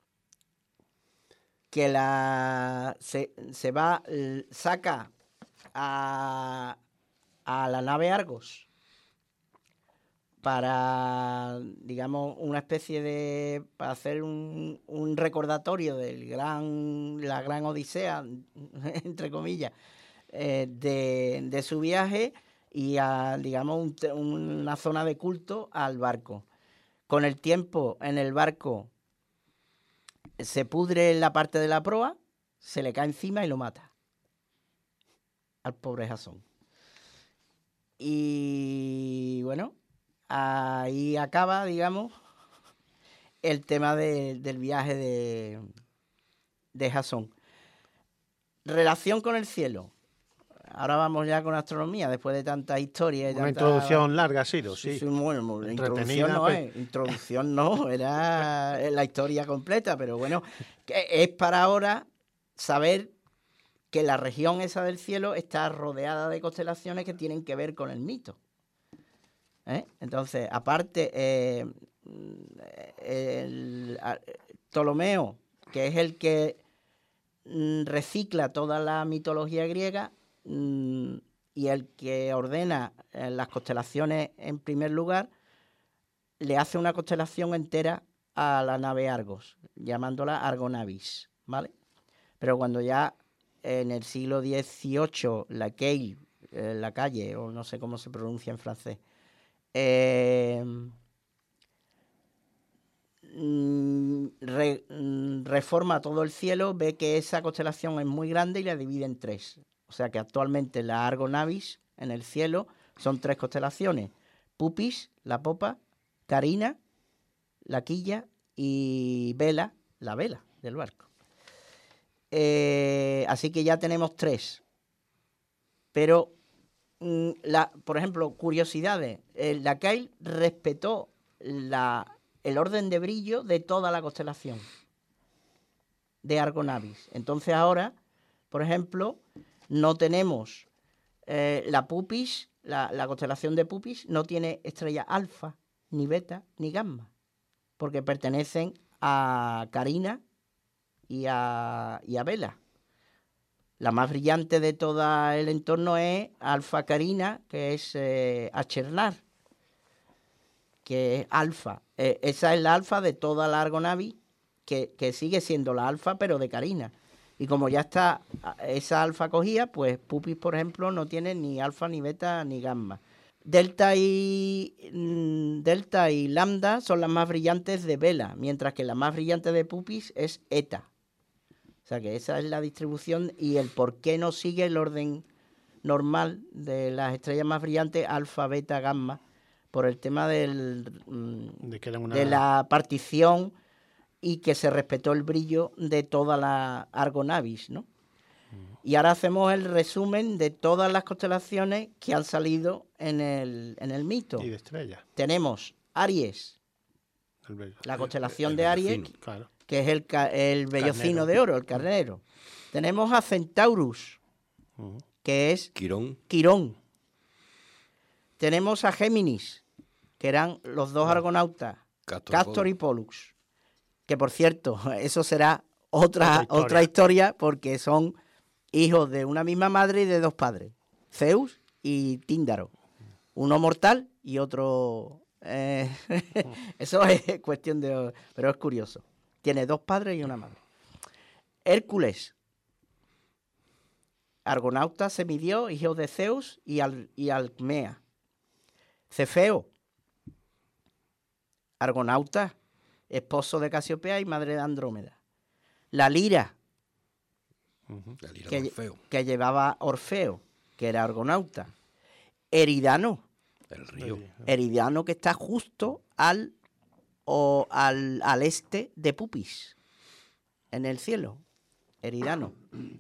que la se, se va, saca a, a la nave Argos para, digamos, una especie de, para hacer un, un recordatorio del gran, la gran odisea, entre comillas, eh, de, de su viaje y a, digamos, un, una zona de culto al barco. Con el tiempo en el barco se pudre la parte de la proa, se le cae encima y lo mata al pobre Jasón. Y bueno, ahí acaba, digamos, el tema de, del viaje de, de Jasón. Relación con el cielo. Ahora vamos ya con astronomía, después de tantas historias. Una tanta... introducción larga ha sido, sí. sí, sí bueno, introducción no es, introducción no, era la historia completa, pero bueno, que es para ahora saber que la región esa del cielo está rodeada de constelaciones que tienen que ver con el mito. ¿Eh? Entonces, aparte, eh, el, el Ptolomeo, que es el que recicla toda la mitología griega, y el que ordena las constelaciones en primer lugar, le hace una constelación entera a la nave Argos, llamándola Argonavis, ¿vale? Pero cuando ya en el siglo dieciocho la Caille, eh, la calle, o no sé cómo se pronuncia en francés, eh, re, reforma todo el cielo, ve que esa constelación es muy grande y la divide en tres. O sea que actualmente la Argonavis en el cielo son tres constelaciones: Pupis, la popa, Carina, la quilla, y Vela, la vela del barco. Eh, así que ya tenemos tres. Pero, mm, la, por ejemplo, curiosidades. Eh, la Caille respetó la, el orden de brillo de toda la constelación de Argonavis. Entonces ahora, por ejemplo, no tenemos eh, la Pupis, la, la constelación de Pupis no tiene estrella alfa, ni beta, ni gamma, porque pertenecen a Carina y a, y a Vela. La más brillante de todo el entorno es Alfa Carina, que es eh, Achernar, que es alfa. Eh, esa es la alfa de toda la Argonavis, que, que sigue siendo la alfa, pero de Carina. Y como ya está esa alfa cogida, pues Pupis, por ejemplo, no tiene ni alfa, ni beta, ni gamma. Delta y mm, Delta y Lambda son las más brillantes de Vela, mientras que la más brillante de Puppis es Eta. O sea que esa es la distribución y el por qué no sigue el orden normal de las estrellas más brillantes, alfa, beta, gamma, por el tema del, mm, De que era una- de la partición y que se respetó el brillo de toda la Argo Navis, ¿no? Y ahora hacemos el resumen de todas las constelaciones que han salido en el, en el mito. Y de estrellas. Tenemos Aries, El bello. la constelación el de Aries, vellocino. Claro. que es el, ca- el vellocino Carnero. de oro, el carnero. Tenemos a Centaurus, Ujú. que es Quirón, Quirón. Tenemos a Géminis, que eran los dos argonautas, Castor, Castor y Pollux. Que por cierto, eso será otra, Otra historia. otra historia porque son hijos de una misma madre y de dos padres, Zeus y Tíndaro. Uno mortal y otro... eh, eso es cuestión de... Pero es curioso. Tiene dos padres y una madre. Hércules, argonauta, semidios, hijo de Zeus y, Al- y Alcmea. Cefeo, argonauta, esposo de Casiopea y madre de Andrómeda. La Lira, la lira que, de Orfeo, que llevaba Orfeo, que era argonauta. Eridano, el río. Eridano que está justo al, o al, al este de Pupis, en el cielo. Eridano.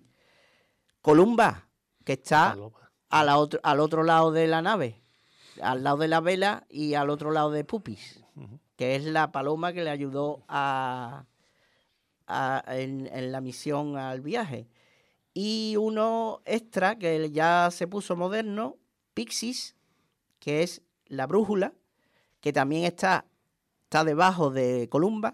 Columba, que está Paloma. a la otro- al otro lado de la nave, al lado de la vela y al otro lado de Pupis, que es la paloma que le ayudó a, a- en, en la misión al viaje. Y uno extra que ya se puso moderno, Pixis, que es la brújula, que también está, está debajo de Columba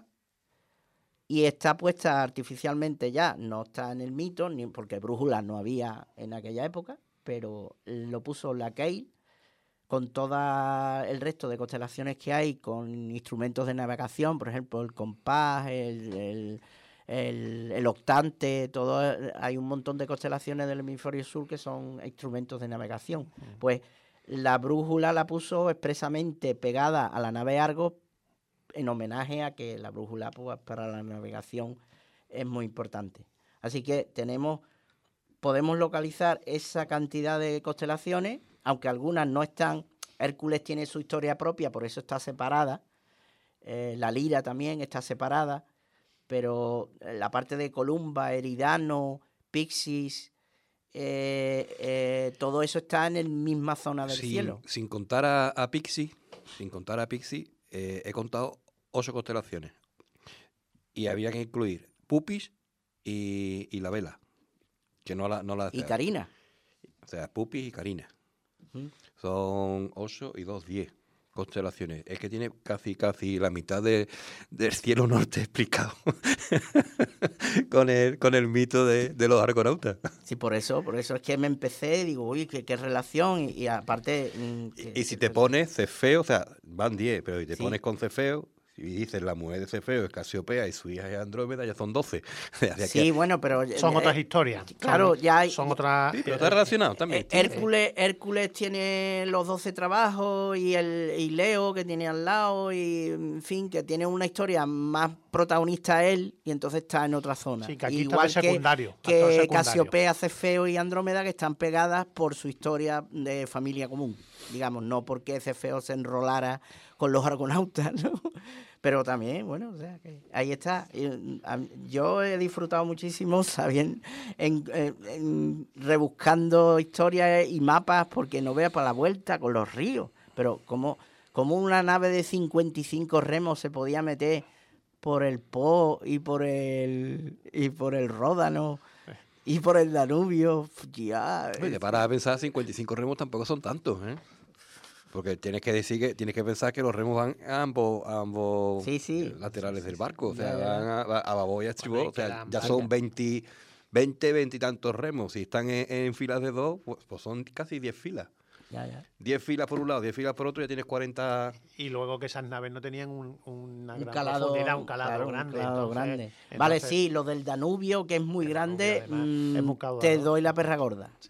y está puesta artificialmente ya, no está en el mito, ni porque brújulas no había en aquella época, pero lo puso la Keil con todo el resto de constelaciones que hay, con instrumentos de navegación, por ejemplo, el compás, el, el, el- el octante, todo, hay un montón de constelaciones del hemisferio sur que son instrumentos de navegación. Pues la brújula la puso expresamente pegada a la nave Argos en homenaje a que la brújula, pues, para la navegación es muy importante. Así que tenemos, podemos localizar esa cantidad de constelaciones, aunque algunas no están. Hércules tiene su historia propia, por eso está separada. Eh, la Lira también está separada, pero la parte de Columba, Eridano, Pixis, eh, eh, todo eso está en la misma zona del Sin, cielo. sin contar a, a Pixie, sin contar a Pixie, eh, he contado ocho constelaciones. Y había que incluir Pupis y, y la vela. Que no la, no la Y Carina. O sea, Pupis y Carina. Ujú. Son ocho y dos, diez constelaciones. Es que tiene casi casi la mitad de- del cielo norte explicado con, el, con el mito de, de los argonautas. Sí, por eso, por eso es que me empecé, digo, uy, qué, qué relación, y, y aparte... mm, que- Y, y si que- te pones Cefeo, o sea, van diez, pero si te Sí. pones con Cefeo, y dices la mujer de Cefeo es Casiopea y su hija es Andrómeda, ya son doce. O sea, de Sí, aquí a- bueno, pero... Son eh, otras eh, historias. claro, Son- ya hay- Son otras. Sí, pero está relacionado también. Eh, Hércules, Hércules tiene los doce trabajos y el y Leo que tiene al lado y en fin, que tiene una historia más protagonista él y entonces está en otra zona. Sí, que aquí está Igual de secundario, actor que, que secundario. Casiopea, Cefeo y Andrómeda, que están pegadas por su historia de familia común, digamos, no porque Cefeo se enrolara con los argonautas, ¿no? Pero también, bueno, o sea, que ahí está. Y, a- Yo he disfrutado muchísimo sabiendo, en, en- en- rebuscando historias y mapas, porque no vea para la vuelta con los ríos. Pero como, como una nave de cincuenta y cinco remos se podía meter por el Po y por el y por el Ródano y por el Danubio, ya. Oye, te paras a pensar, cincuenta y cinco remos tampoco son tantos, ¿eh? Porque tienes que decir que tienes que pensar que los remos van a ambos, a ambos Sí, sí. eh, laterales del barco, o Ya, sea, ya. van a, a babor y a estribor, Bueno, y o sea, quedan ya varias. son veinte, veinte, veinte y tantos remos. Si están en, en filas de dos, pues, pues son casi diez filas. Ya, ya. diez filas por un lado, diez filas por otro, ya tienes cuarenta. Y luego que esas naves no tenían un, una Un gran calado, profundidad, un calado claro, un grande. calado entonces- grande. Vale, entonces- sí, lo del Danubio, que es muy El grande, Danubio, además, mm, es muy caudaloso. te doy la perra gorda. Sí.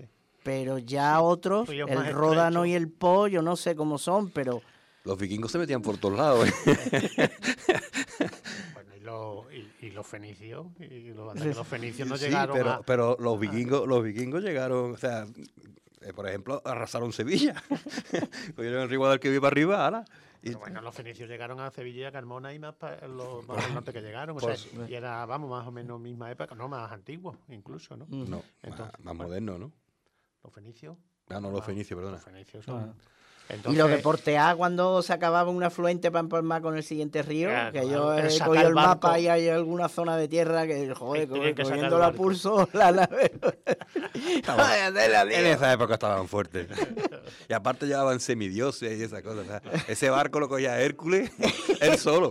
pero ya otros, Ríos el más Ródano estrechos. y el Po, yo no sé cómo son, pero Los vikingos se metían por todos lados. ¿eh? Bueno, y, los- y- y los fenicios, y los, anda que los fenicios no Sí, llegaron pero, a... pero los vikingos, los vikingos llegaron, o sea, eh, por ejemplo, arrasaron Sevilla. Cogieron el Guadalquivir que vive para arriba, ala. Y, Pero bueno, los fenicios llegaron a Sevilla, Carmona y más, pa- los, más al norte que llegaron. O sea, Pues- y era, vamos, más o menos misma época, no, más antiguo incluso, ¿no? no, Entonces, más, más bueno, moderno, ¿no? Los fenicios. Ah, no, los fenicios, perdona. Los fenicios son... y Entonces, los de Portea cuando se acababa un afluente para empalmar con el siguiente río, Claro, que yo claro, el he sacar cogido el el barco. mapa y hay alguna zona de tierra que, joder, Ahí tenían que sacar cogiendo el la barco. pulso la nave. Vaya tela, tío. En esa época estaban fuertes. Y aparte llevaban semidioses y esas cosas. O sea, ese barco lo cogía Hércules, él solo.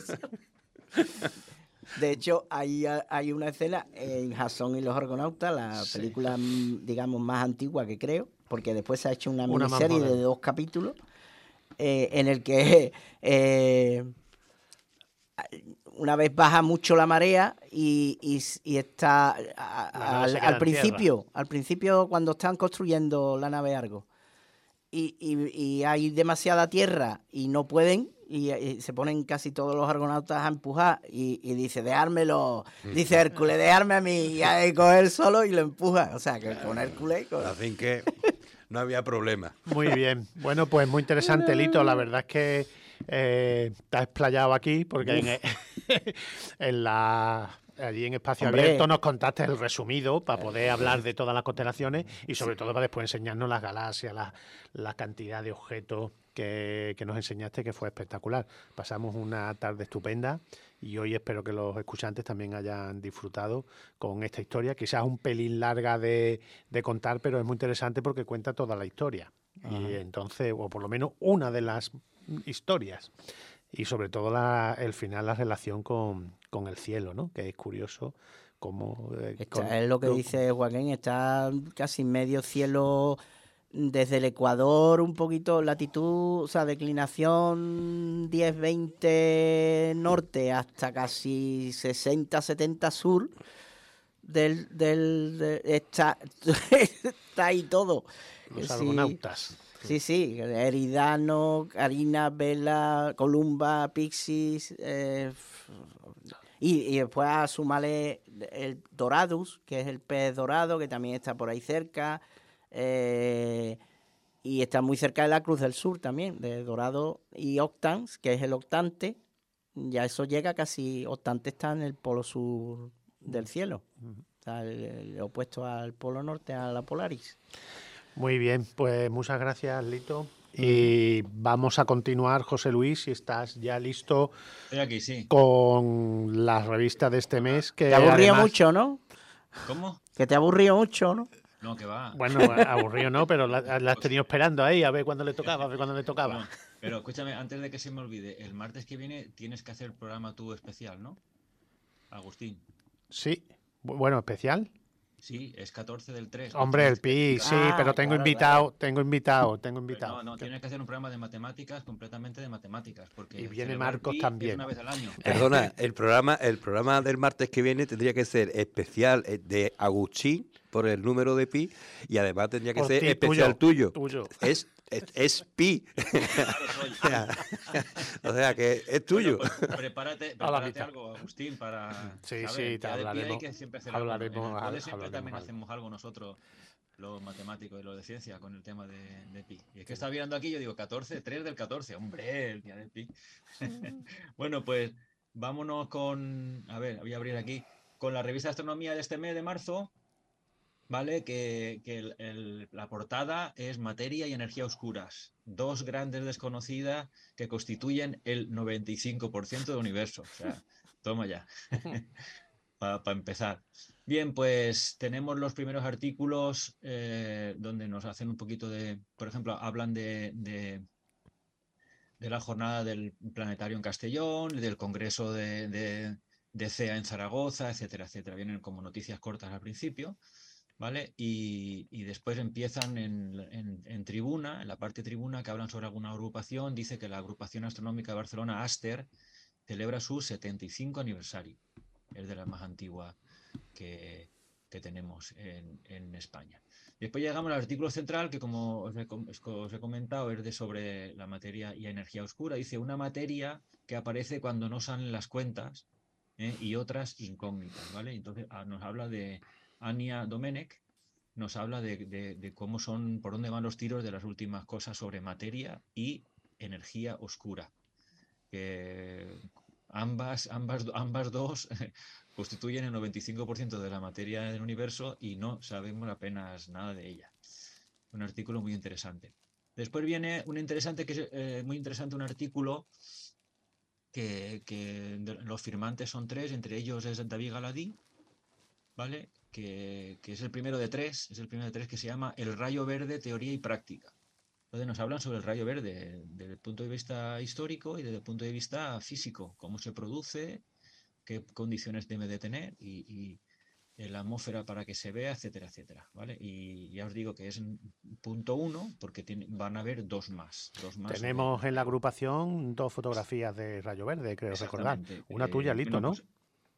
De hecho, hay, hay una escena en Jasón y los Argonautas, la película, mm, digamos, más antigua que creo, porque después se ha hecho una Una más miniserie de moderna. dos capítulos, eh, en el que eh, una vez baja mucho la marea y, y, y está a- La nave al, se queda al en principio, al principio cuando están construyendo la nave Argo. Y, y- y hay demasiada tierra y no pueden y, y se ponen casi todos los argonautas a empujar y, y dice, dejármelo, dice Hércules, dejarme a mí y ahí coge él solo y lo empuja, o sea que con Hércules con- Así que no había problema. muy bien. Bueno, pues muy interesante, Lito. La verdad es que eh, te has explayado aquí porque en, en la... Allí en Espacio Hombre. Abierto nos contaste el resumido para poder hablar de todas las constelaciones y sobre todo para después enseñarnos las galaxias, la, la cantidad de objetos que, que nos enseñaste, que fue espectacular. Pasamos una tarde estupenda y hoy espero que los escuchantes también hayan disfrutado con esta historia, quizás un pelín larga de, de contar, pero es muy interesante porque cuenta toda la historia. Y entonces, o por lo menos una de las historias. Y sobre todo la, el final, la relación con, con el cielo, ¿no? Que es curioso cómo... eh, Está- con- es lo que con- dice Joaquín, está casi medio cielo desde el Ecuador, un poquito latitud, o sea, declinación diez veinte norte hasta casi sesenta setenta sur. Del, del, de- está, está ahí todo. Los Sí. argonautas. Sí, sí, Eridano, Karina, Vela, Columba, Pixis, eh, y, y después a sumarle el Doradus, que es el pez dorado, que también está por ahí cerca, eh, y está muy cerca de la Cruz del Sur también, de Dorado y Octans, que es el octante, ya eso llega casi, octante está en el polo sur del cielo, o sea, el, el opuesto al polo norte, a la Polaris. Muy bien, pues muchas gracias, Lito. Y vamos a continuar, José Luis, si estás ya listo Estoy aquí, sí. con las revistas de este mes. Que Te aburrió además- mucho, ¿no? ¿Cómo? Que te aburrió mucho, ¿no? No, que va. Bueno, aburrido no, pero la, la has tenido esperando ahí a ver cuándo le tocaba, a ver cuándo le tocaba. No, pero escúchame, antes de que se me olvide, el martes que viene tienes que hacer el programa tú especial, ¿no? Agustín. Sí, bu- bueno, especial. Sí, es catorce del tres. Hombre, el Pi, sí, Ah, pero tengo claro, invitado, tengo invitado, tengo Pero invitado. No, no, tienes que hacer un programa de matemáticas, completamente de matemáticas. Porque Y viene celebrar Marcos Pi también. Es una vez al año. Perdona, el programa, el programa del martes que viene tendría que ser especial eh, de Agustín por el número de pi y además tendría que Por ser ti, especial tuyo, tuyo. tuyo. Es, es, es pi. Claro, soy. O sea, o sea, que es tuyo. Bueno, pues, prepárate, A la prepárate mitad. algo, Agustín, para. Sí, ¿sabes? sí, El te día de Pi hay hablaremos- que siempre hacer algo, ¿no? hablaremos En el al- cole siempre hablaremos también algo. hacemos algo nosotros, los matemáticos y los de ciencia, con el tema de, de Pi. Y es que estaba mirando aquí, yo digo catorce, tres del catorce. Hombre, el día de Pi. Bueno, pues vámonos con. A ver, voy a abrir aquí. Con la revista de astronomía de este mes de marzo. ¿Vale? Que, que el- el- la portada es Materia y Energía Oscuras, dos grandes desconocidas que constituyen el noventa y cinco por ciento del universo. O sea, toma ya, para empezar. Bien, pues tenemos los primeros artículos eh, donde nos hacen un poquito de, por ejemplo, hablan de, de, de la jornada del planetario en Castellón, del congreso de, de, de C E A en Zaragoza, etcétera, etcétera. Vienen como noticias cortas al principio. ¿Vale? Y, y después empiezan en, en, en tribuna, en la parte tribuna, que hablan sobre alguna agrupación. Dice que la agrupación astronómica de Barcelona, Aster, celebra su setenta y cinco aniversario. Es de las más antiguas que que tenemos en, en España. Después llegamos al artículo central, que como os he, os he comentado, es de sobre la materia y energía oscura. Dice, una materia que aparece cuando no salen las cuentas, ¿eh? Y otras incógnitas, ¿vale? Entonces ah, nos habla de Ania Domenech, nos habla de, de, de cómo son, por dónde van los tiros de las últimas cosas sobre materia y energía oscura. Que ambas, ambas, ambas dos constituyen el noventa y cinco por ciento de la materia del universo y no sabemos apenas nada de ella. Un artículo muy interesante. Después viene un interesante, que es eh, muy interesante, un artículo que, que los firmantes son tres, entre ellos es David Galadí, ¿vale? Que, que es el primero de tres, es el primero de tres que se llama El rayo verde, teoría y práctica. Entonces nos hablan sobre el rayo verde desde el punto de vista histórico y desde el punto de vista físico, cómo se produce, qué condiciones debe de tener y, y la atmósfera para que se vea, etcétera, etcétera, ¿vale? Y ya os digo que es punto uno porque tiene, van a haber dos más. Dos más Tenemos sobre... en la agrupación dos fotografías de rayo verde, creo recordar. Una tuya, eh, Lito, bueno, ¿no? pues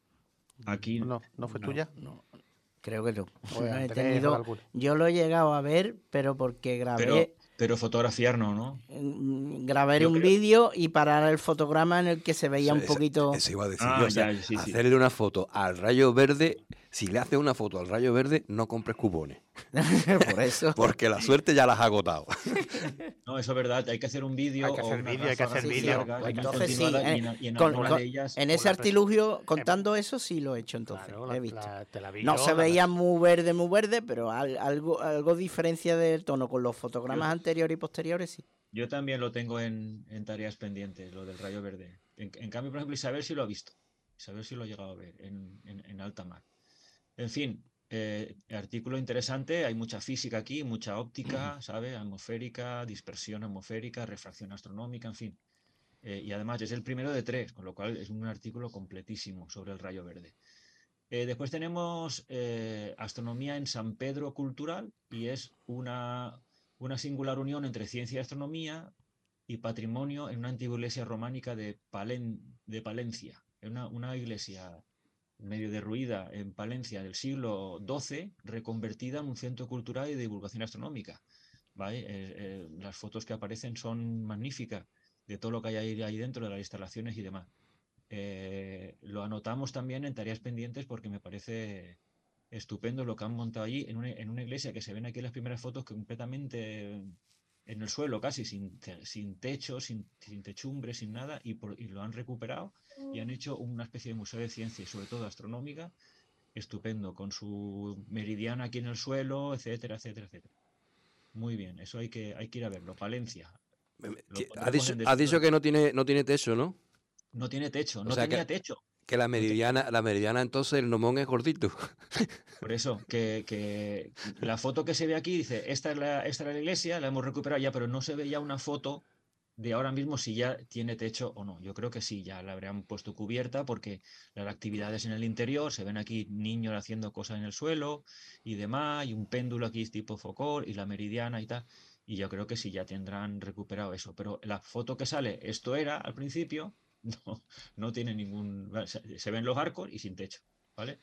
aquí No, no fue No, tuya. no, creo que no. O de No he Andrés o de tenido, alguno. yo lo he llegado a ver, pero porque grabé, pero, pero fotografiar no, ¿no? mm, grabé Yo un creo- vídeo y parar el fotograma en el que se veía un Eso- poquito. Eso iba a decir Ah, yo. O sea, ya, sí, sí. hacerle una foto al rayo verde, si le haces una foto al rayo verde, no compres cupones. Por eso. Porque la suerte ya las ha agotado. No, eso es verdad, hay que hacer un vídeo Hay que o hacer una vídeo, hay que ráfaga hacer muy vídeo. larga y muy Entonces sí, continuada, eh, y en, y en con- alguna con- de ellas... en por ese la pres- artilugio, contando eso, sí lo he hecho entonces. Claro, he la- visto. la- te la vi No yo, se la- veía muy verde, muy verde, pero al- algo, algo diferencia del tono con los fotogramas Yo- anteriores y posteriores, sí. Yo también lo tengo en, en tareas pendientes, lo del rayo verde. En, en cambio, por ejemplo, Isabel sí lo ha visto. Isabel sí lo ha llegado a ver en, en, en alta mar. En fin, eh, artículo interesante. Hay mucha física aquí, mucha óptica, ¿sabe? Atmosférica, dispersión atmosférica, refracción astronómica, en fin. Eh, y además es el primero de tres, con lo cual es un artículo completísimo sobre el rayo verde. Eh, después tenemos eh, Astronomía en San Pedro Cultural y es una, una singular unión entre ciencia y astronomía y patrimonio en una antigua iglesia románica de, Palen, de Palencia. Una, una iglesia medio derruida en Palencia del siglo doce, reconvertida en un centro cultural y de divulgación astronómica. ¿Vale? Eh, eh, las fotos que aparecen son magníficas de todo lo que hay ahí, ahí dentro, de las instalaciones y demás. Eh, lo anotamos también en tareas pendientes porque me parece estupendo lo que han montado allí en una, en una iglesia que se ven aquí en las primeras fotos completamente en el suelo, casi sin, sin techo, sin, sin techumbre, sin nada, y, por, y lo han recuperado y han hecho una especie de museo de ciencia y sobre todo astronómica estupendo, con su meridiana aquí en el suelo, etcétera, etcétera, etcétera. Muy bien, eso hay que, hay que ir a verlo. Palencia. Lo Ha dicho, pondremos en ha dicho destino. que no tiene, no tiene techo, ¿no? No tiene techo, O no sea tenía que- techo. Que la meridiana, la meridiana entonces el nomón es gordito. Por eso, que, que la foto que se ve aquí dice, esta es, la, esta es la iglesia, la hemos recuperado ya, pero no se ve ya una foto de ahora mismo si ya tiene techo o no. Yo creo que sí, ya la habrían puesto cubierta porque las actividades en el interior, se ven aquí niños haciendo cosas en el suelo y demás, y un péndulo aquí tipo Foucault y la meridiana y tal. Y yo creo que sí, ya tendrán recuperado eso. Pero la foto que sale, esto era al principio, no, no tiene ningún... Se, se ven los arcos y sin techo, ¿vale?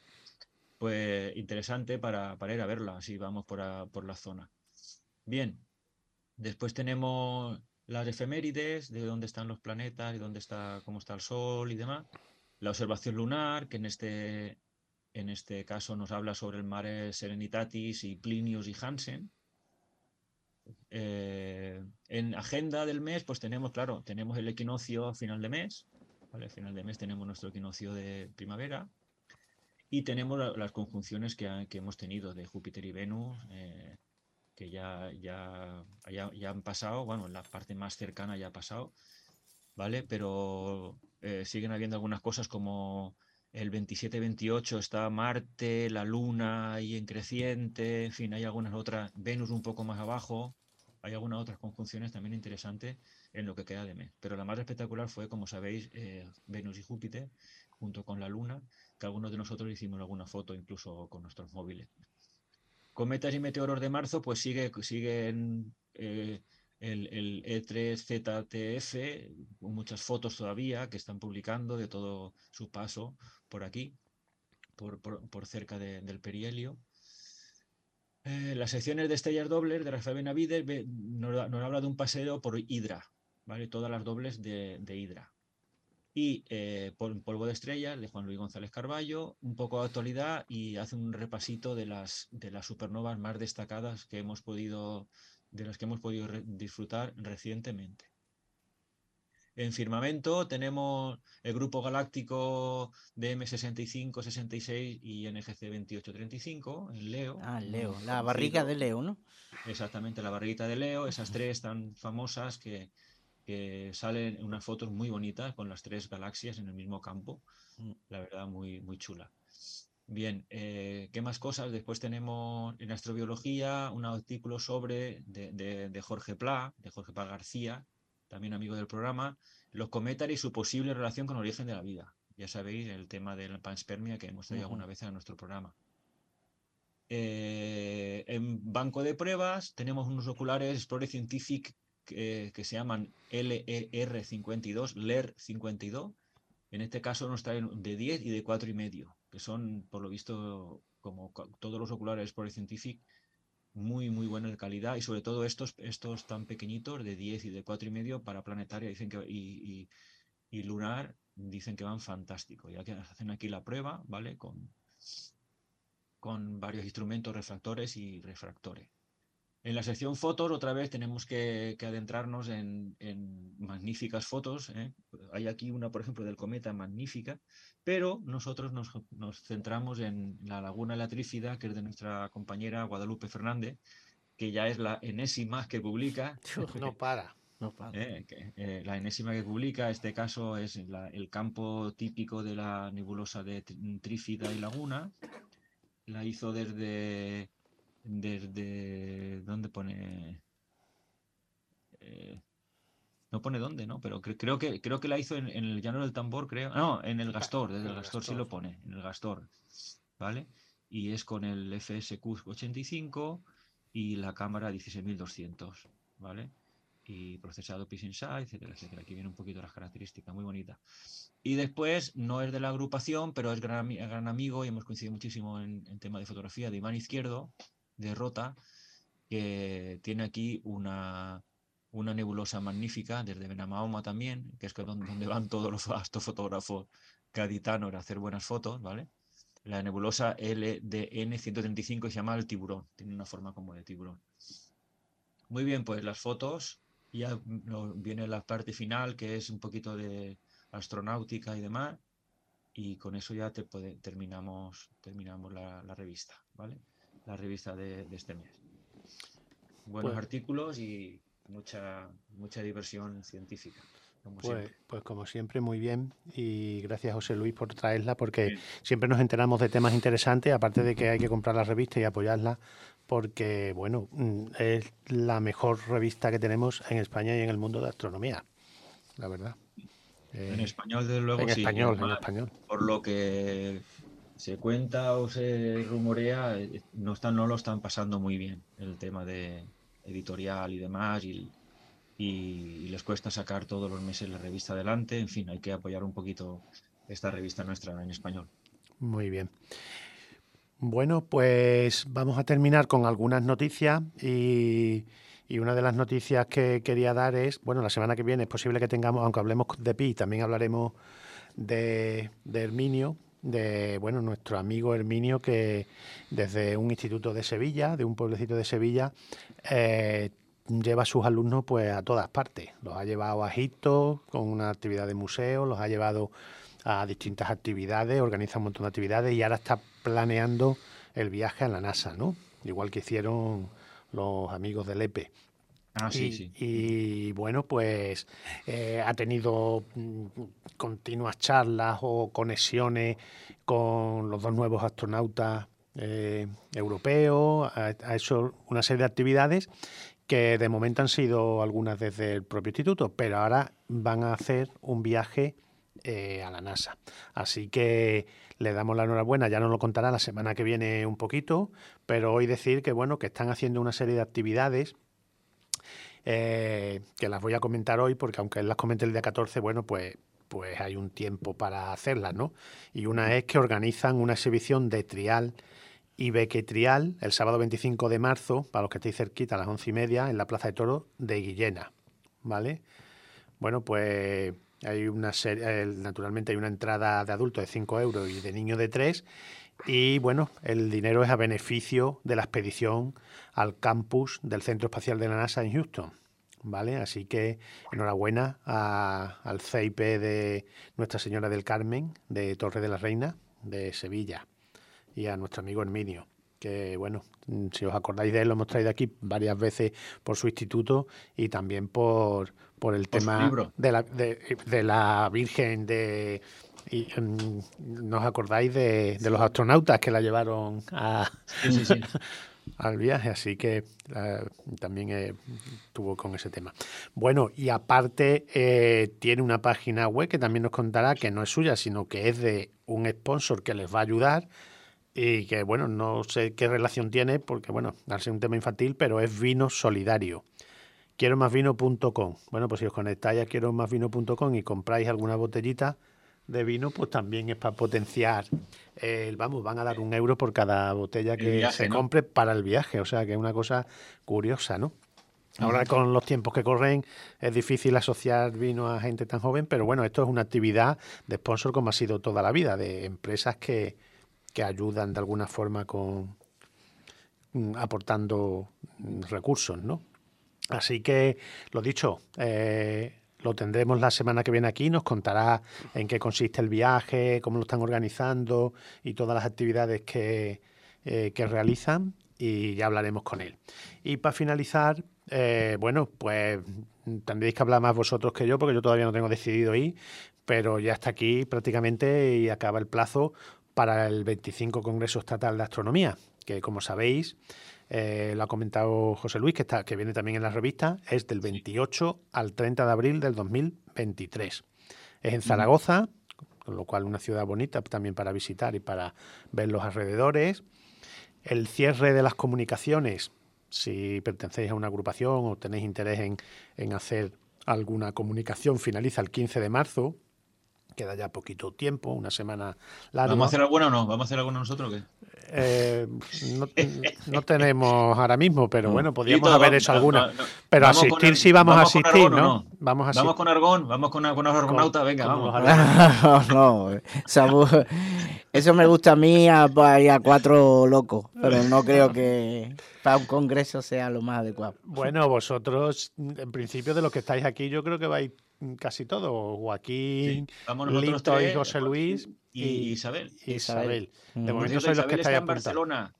Pues interesante para, para ir a verla, así vamos por, a, por la zona. Bien, después tenemos las efemérides de dónde están los planetas y dónde está, cómo está el Sol y demás. La observación lunar, que en este, en este caso nos habla sobre el Mare Serenitatis y Plinius y Hansen. Eh, en agenda del mes, pues tenemos, claro, tenemos el equinoccio a final de mes. ¿Vale? A final de mes tenemos nuestro equinoccio de primavera. Y tenemos la, las conjunciones que, ha, que, hemos tenido de Júpiter y Venus, eh, que ya, ya, ya, ya han pasado, bueno, la parte más cercana ya ha pasado, ¿vale? Pero eh, siguen habiendo algunas cosas como el veintisiete veintiocho está Marte, la Luna ahí en creciente, en fin, hay algunas otras, Venus un poco más abajo, hay algunas otras conjunciones también interesantes en lo que queda de mes. Pero la más espectacular fue, como sabéis, eh, Venus y Júpiter, junto con la Luna, que algunos de nosotros hicimos alguna foto incluso con nuestros móviles. Cometas y meteoros de marzo, pues sigue, siguen eh, el, el E tres Z T F, muchas fotos todavía que están publicando de todo su paso por aquí. por, por, por cerca de, del perihelio. Eh, las secciones de estrellas dobles de Rafael Benavides ve, nos, nos habla de un paseo por Hidra, ¿vale? Todas las dobles de, de Hidra. Y eh, Polvo de Estrellas de Juan Luis González Carballo, un poco de actualidad y hace un repasito de las, de las supernovas más destacadas que hemos podido, de las que hemos podido re disfrutar recientemente. En firmamento tenemos el grupo galáctico de M sesenta y cinco, sesenta y seis y N G C veintiocho treinta y cinco, en Leo. Ah, Leo, la barriga de Leo, ¿no? Exactamente, la barriguita de Leo, esas tres tan famosas que, que salen en unas fotos muy bonitas con las tres galaxias en el mismo campo. La verdad, muy, muy chula. Bien, eh, ¿qué más cosas? Después tenemos en astrobiología un artículo sobre de, de, de Jorge Pla, de Jorge Pla García, también amigo del programa, los cometas y su posible relación con el origen de la vida. Ya sabéis, el tema de la panspermia que hemos traído uh-huh. alguna vez en nuestro programa. Eh, en banco de pruebas tenemos unos oculares Explorer Scientific que, que se llaman L E R cincuenta y dos, L E R cincuenta y dos. En este caso nos traen de diez y de cuatro y medio, que son, por lo visto, como todos los oculares Explorer Scientific, muy, muy buena de calidad, y sobre todo estos, estos tan pequeñitos de diez y de cuatro y medio para planetaria dicen que, y, y, y lunar, dicen que van fantástico. Ya que hacen aquí la prueba, ¿vale? Con, con varios instrumentos refractores y refractores. En la sección fotos, otra vez tenemos que, que adentrarnos en, en magníficas fotos. ¿eh? Hay aquí una, por ejemplo, del cometa magnífica, pero nosotros nos, nos centramos en la laguna La Trífida, que es de nuestra compañera Guadalupe Fernández, que ya es la enésima que publica. No para. No para. Eh, que, eh, la enésima que publica, este caso es la, el campo típico de la nebulosa de Trífida y Laguna. La hizo desde... desde ¿dónde pone? Eh, no pone dónde, ¿no? Pero cre creo que creo que la hizo en, en el Llano del Tambor, creo. No, en el Gastor, desde el Gastor sí lo pone, en el Gastor, ¿vale? Y es con el F S Q ochenta y cinco y la cámara dieciséis mil doscientos, ¿vale? Y procesado PixInsight, etcétera, etcétera. Aquí viene un poquito las características, muy bonita. Y después, no es de la agrupación, pero es gran, gran amigo y hemos coincidido muchísimo en, en tema de fotografía, de Iván Izquierdo, de Rota, que tiene aquí una, una nebulosa magnífica, desde Benamahoma también, que es donde, donde van todos los astrofotógrafos gaditanos a hacer buenas fotos, ¿vale? La nebulosa L D N ciento treinta y cinco se llama el tiburón, tiene una forma como de tiburón. Muy bien, pues las fotos, ya viene la parte final, que es un poquito de astronáutica y demás, y con eso ya te puede, terminamos, terminamos la, la revista, ¿vale? La revista de, de este mes. Buenos pues, artículos y mucha, mucha diversión científica. Como pues, siempre. pues como siempre, muy bien. Y gracias, José Luis, por traerla, porque bien. Siempre nos enteramos de temas interesantes, aparte de que hay que comprar la revista y apoyarla, porque, bueno, es la mejor revista que tenemos en España y en el mundo de astronomía, la verdad. En eh, español, desde luego, en sí. Español, además, en español. Por lo que se cuenta o se rumorea, no, están, no lo están pasando muy bien el tema de editorial y demás, y, y, y les cuesta sacar todos los meses la revista adelante. En fin, hay que apoyar un poquito esta revista nuestra en español. Muy bien. Bueno, pues vamos a terminar con algunas noticias y, y una de las noticias que quería dar es, bueno, la semana que viene es posible que tengamos, aunque hablemos de Pi, también hablaremos de, de Herminio, de, bueno, nuestro amigo Herminio, que desde un instituto de Sevilla, de un pueblecito de Sevilla, eh, lleva a sus alumnos pues a todas partes. Los ha llevado a Egipto con una actividad de museo, los ha llevado a distintas actividades, organiza un montón de actividades y ahora está planeando el viaje a la NASA, ¿no? Igual que hicieron los amigos del E P E. Ah, sí, y, sí. Y bueno, pues eh, ha tenido mm, continuas charlas o conexiones con los dos nuevos astronautas eh, europeos, ha, ha hecho una serie de actividades que de momento han sido algunas desde el propio instituto, pero ahora van a hacer un viaje eh, a la NASA. Así que le damos la enhorabuena, ya nos lo contará la semana que viene un poquito, pero hoy decir que bueno, que están haciendo una serie de actividades eh, que las voy a comentar hoy, porque aunque él las comente el día catorce, bueno, pues pues hay un tiempo para hacerlas, ¿no? Y una es que organizan una exhibición de trial y bequetrial el sábado veinticinco de marzo, para los que estéis cerquita, a las once y media, en la Plaza de Toros de Guillena, ¿vale? Bueno, pues hay una serie, naturalmente hay una entrada de adultos de cinco euros y de niños de tres, y bueno, el dinero es a beneficio de la expedición al campus del Centro Espacial de la NASA en Houston, ¿vale? Así que enhorabuena a, al C I P de Nuestra Señora del Carmen de Torre de la Reina de Sevilla y a nuestro amigo Herminio, que bueno, si os acordáis de él, lo hemos traído aquí varias veces por su instituto y también por, por el Por su tema libro. de la, de, de la Virgen de... Y, um, ¿no os acordáis de, de los astronautas que la llevaron a, Sí, sí, sí. al viaje? Así que uh, también eh, tuvo con ese tema. Bueno, y aparte eh, tiene una página web que también nos contará, que no es suya, sino que es de un sponsor que les va a ayudar y que, bueno, no sé qué relación tiene, porque, bueno, al ser un tema infantil, pero es Vino Solidario. quiero más vino punto com. Bueno, pues si os conectáis a quiero más vino punto com y compráis alguna botellita de vino, pues también es para potenciar el, vamos, van a dar un euro por cada botella que viaje, se ¿no? compre para el viaje, o sea que es una cosa curiosa, ¿no? Ahora Ujú. con los tiempos que corren es difícil asociar vino a gente tan joven, pero bueno, esto es una actividad de sponsor como ha sido toda la vida, de empresas que, que ayudan de alguna forma con mm, aportando mm, recursos, ¿no? Así que, lo dicho, eh, lo tendremos la semana que viene aquí, nos contará en qué consiste el viaje, cómo lo están organizando y todas las actividades que, eh, que realizan, y ya hablaremos con él. Y para finalizar, eh, bueno, pues tendréis que hablar más vosotros que yo, porque yo todavía no tengo decidido ir, pero ya está aquí prácticamente y acaba el plazo para el veinticinco Congreso Estatal de Astronomía, que como sabéis, eh, lo ha comentado José Luis, que, está, que viene también en la revista, es del veintiocho al treinta de abril del dos mil veintitrés. Es en Zaragoza, con lo cual una ciudad bonita también para visitar y para ver los alrededores. El cierre de las comunicaciones, si pertenecéis a una agrupación o tenéis interés en, en hacer alguna comunicación, finaliza el quince de marzo. Queda ya poquito tiempo, una semana larga. ¿Vamos a hacer alguna o no? ¿Vamos a hacer alguna nosotros o qué? Eh, no, no tenemos ahora mismo, pero bueno, podríamos Lito, haber va- hecho no, alguna. no, no. Pero Vamos con asistir Ar- sí vamos, a ¿vamos con asistir, Argón o ¿no? no? Vamos a asistir. Vamos con Argón, vamos con, con los argonautas, venga, con vamos. los no, no, Samu, eso me gusta a mí a, a cuatro locos, pero no creo que para un congreso sea lo más adecuado. Bueno, vosotros, en principio de los que estáis aquí, yo creo que vais casi todos. Joaquín, Sí, vamos nosotros Lito y tres, José Luis y, y Isabel. y Isabel. De Mm. Por momento cierto, sois los que Isabel estáis está en apuntados. Barcelona,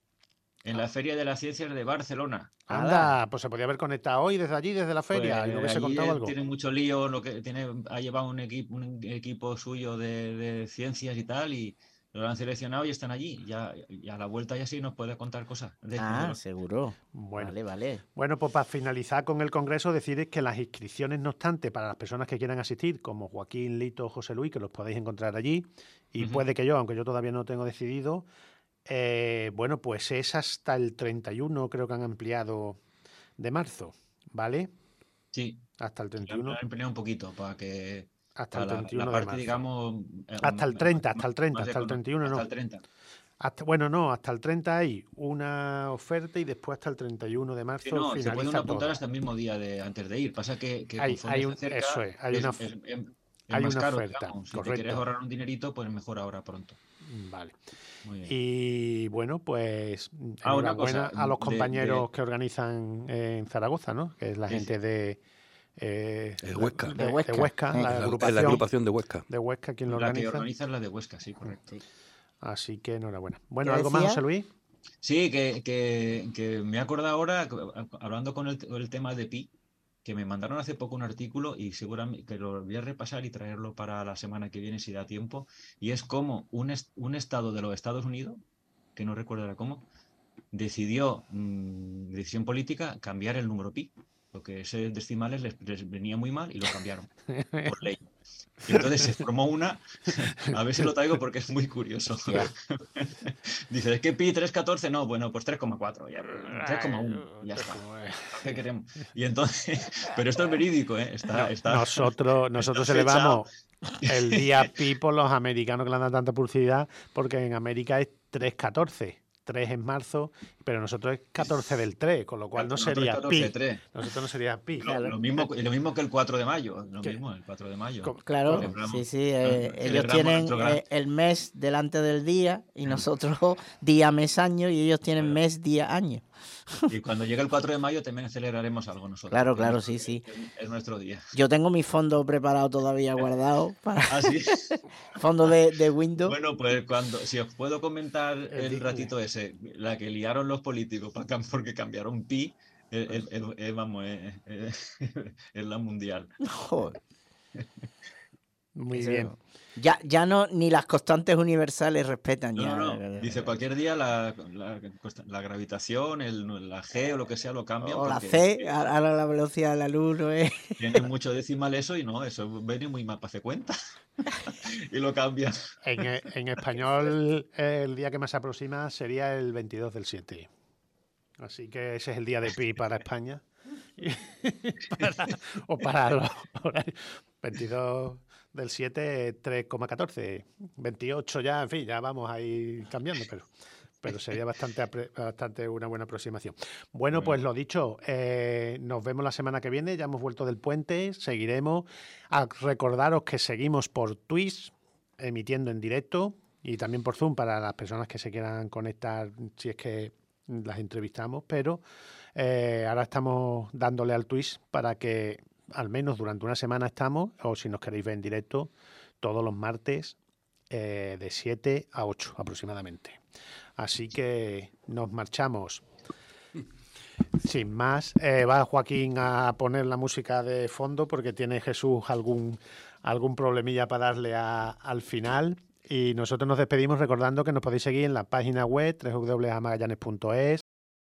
en la Feria de las Ciencias de Barcelona. Anda, pues se podía haber conectado hoy desde allí, desde la feria, Pues y no hubiese allí contado él algo. tiene mucho lío, lo que tiene, ha llevado un equipo, un equipo suyo de, de ciencias y tal, y lo han seleccionado y están allí. Ya, y a la vuelta ya sí nos puede contar cosas. de- Ah, de lo- seguro. Bueno. Vale, vale. Bueno, pues para finalizar con el Congreso, deciros que las inscripciones, no obstante, para las personas que quieran asistir, como Joaquín, Lito, José Luis, que los podéis encontrar allí, y Ujú. puede que yo, aunque yo todavía no tengo decidido, eh, bueno, pues es hasta el treinta y uno, creo que han ampliado, de marzo, ¿vale? Sí, Hasta el treinta y lo uno, han empleado un poquito para que hasta para el la, treinta y uno la de parte, marzo. digamos. eh, Hasta el más- treinta, más- hasta el treinta, más hasta el económico. treinta y uno Hasta no. el treinta. Hasta, bueno, no, hasta el treinta hay una oferta y después hasta el treinta y uno de marzo Sí, no, se puede finaliza uno apuntar todo. hasta el mismo día de antes de ir. Pasa que, que Hay, conforme hay se un, acerca, eso es, hay es, una, es- es- es hay más una caro, oferta, digamos. Si te quieres correcto. ahorrar un dinerito, pues mejor ahora pronto. Vale. Muy bien. Y bueno, pues Ah, una enhorabuena cosa, a los de- compañeros de- que organizan en Zaragoza, ¿no? Que es la Sí, gente de, eh, El la- Huesca. de, De de Huesca. Huesca, Eh. la La, la agrupación agrupación de Huesca. de Huesca, quien lo la que organiza. organiza es la de Huesca, sí, correcto. Sí. Así que enhorabuena. Bueno, ¿Qué ¿algo más, decía? José Luis? Sí, que, que, que me he acordado ahora, que, hablando con el, el tema de Pi, que me mandaron hace poco un artículo y seguramente que lo voy a repasar y traerlo para la semana que viene si da tiempo, y es como un, est- un estado de los Estados Unidos, que no recuerdo ahora cómo, decidió, mmm, decisión política, cambiar el número pi. porque ese decimales les, les venía muy mal y lo cambiaron por ley. Y entonces se formó una, a ver si lo traigo porque es muy curioso. Dice, es que pi tres catorce, no, bueno, pues tres coma cuatro, ya, tres coma uno, ya está. ¿Qué queremos? Y entonces, pero esto es verídico, ¿eh? Está, está, nosotros nosotros está celebramos el día pi por los americanos que le han dado tanta publicidad, porque en América es tres catorce. tres en marzo, pero nosotros es catorce del tres, con lo cual no sería pi. Nosotros no sería pi. Lo, lo, mismo, lo mismo que el cuatro de mayo. Lo ¿Qué? mismo, el cuatro de mayo. Claro, sí, sí. Eh, ellos tienen eh, el mes delante del día y nosotros día, mes, año, y ellos tienen mes, día, año. Y cuando llegue el cuatro de mayo también celebraremos algo nosotros. Claro, claro, sí, sí. Es, es nuestro día. Yo tengo mi fondo preparado todavía guardado. Para... ¿Ah, sí? Fondo de, de Windows. Bueno, pues cuando, si os puedo comentar el, el ratito ese, la que liaron los políticos para, porque cambiaron pi, el, el, el, el, vamos, es, es, es la mundial. Joder. Muy Eso, bien. Ya, ya no, ni las constantes universales respetan. No, ya. no, no. Dice cualquier día la, la, la gravitación, el, la G o lo que sea lo cambian. O la C, ahora la velocidad de la luz no es. Tiene mucho decimal eso y no, eso viene muy mal para hacer cuenta. Y lo cambian. En, en español, el día que más se aproxima sería el veintidós del siete. Así que ese es el día de pi para España. para, o para los veintidós del siete, tres coma catorce. veintiocho ya, en fin, ya vamos a ir cambiando, pero, pero sería bastante, bastante una buena aproximación. Bueno, pues lo dicho, eh, nos vemos la semana que viene, ya hemos vuelto del puente, seguiremos. A recordaros que seguimos por Twitch, emitiendo en directo, y también por Zoom para las personas que se quieran conectar, si es que las entrevistamos, pero eh, ahora estamos dándole al Twitch para que al menos durante una semana estamos, o si nos queréis ver en directo, todos los martes eh, de siete a ocho aproximadamente. Así que nos marchamos. Sin más, eh, va Joaquín a poner la música de fondo porque tiene Jesús algún, algún problemilla para darle a, al final. Y nosotros nos despedimos recordando que nos podéis seguir en la página web doble u doble u doble u punto magallanes punto es.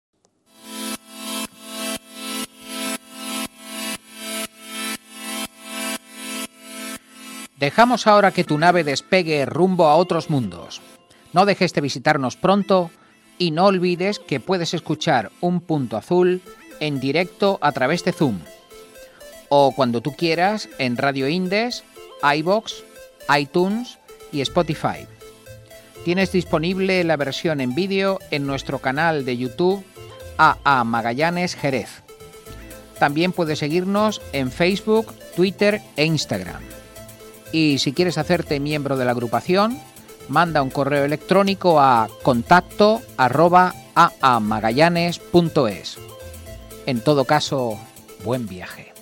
Dejamos ahora que tu nave despegue rumbo a otros mundos. No dejes de visitarnos pronto y no olvides que puedes escuchar Un Punto Azul en directo a través de Zoom o cuando tú quieras en Radio Indes, iVoox, iTunes y Spotify. Tienes disponible la versión en vídeo en nuestro canal de YouTube A A Magallanes Jerez. También puedes seguirnos en Facebook, Twitter e Instagram. Y si quieres hacerte miembro de la agrupación, manda un correo electrónico a contacto arroba aamagallanes punto es. En todo caso, buen viaje.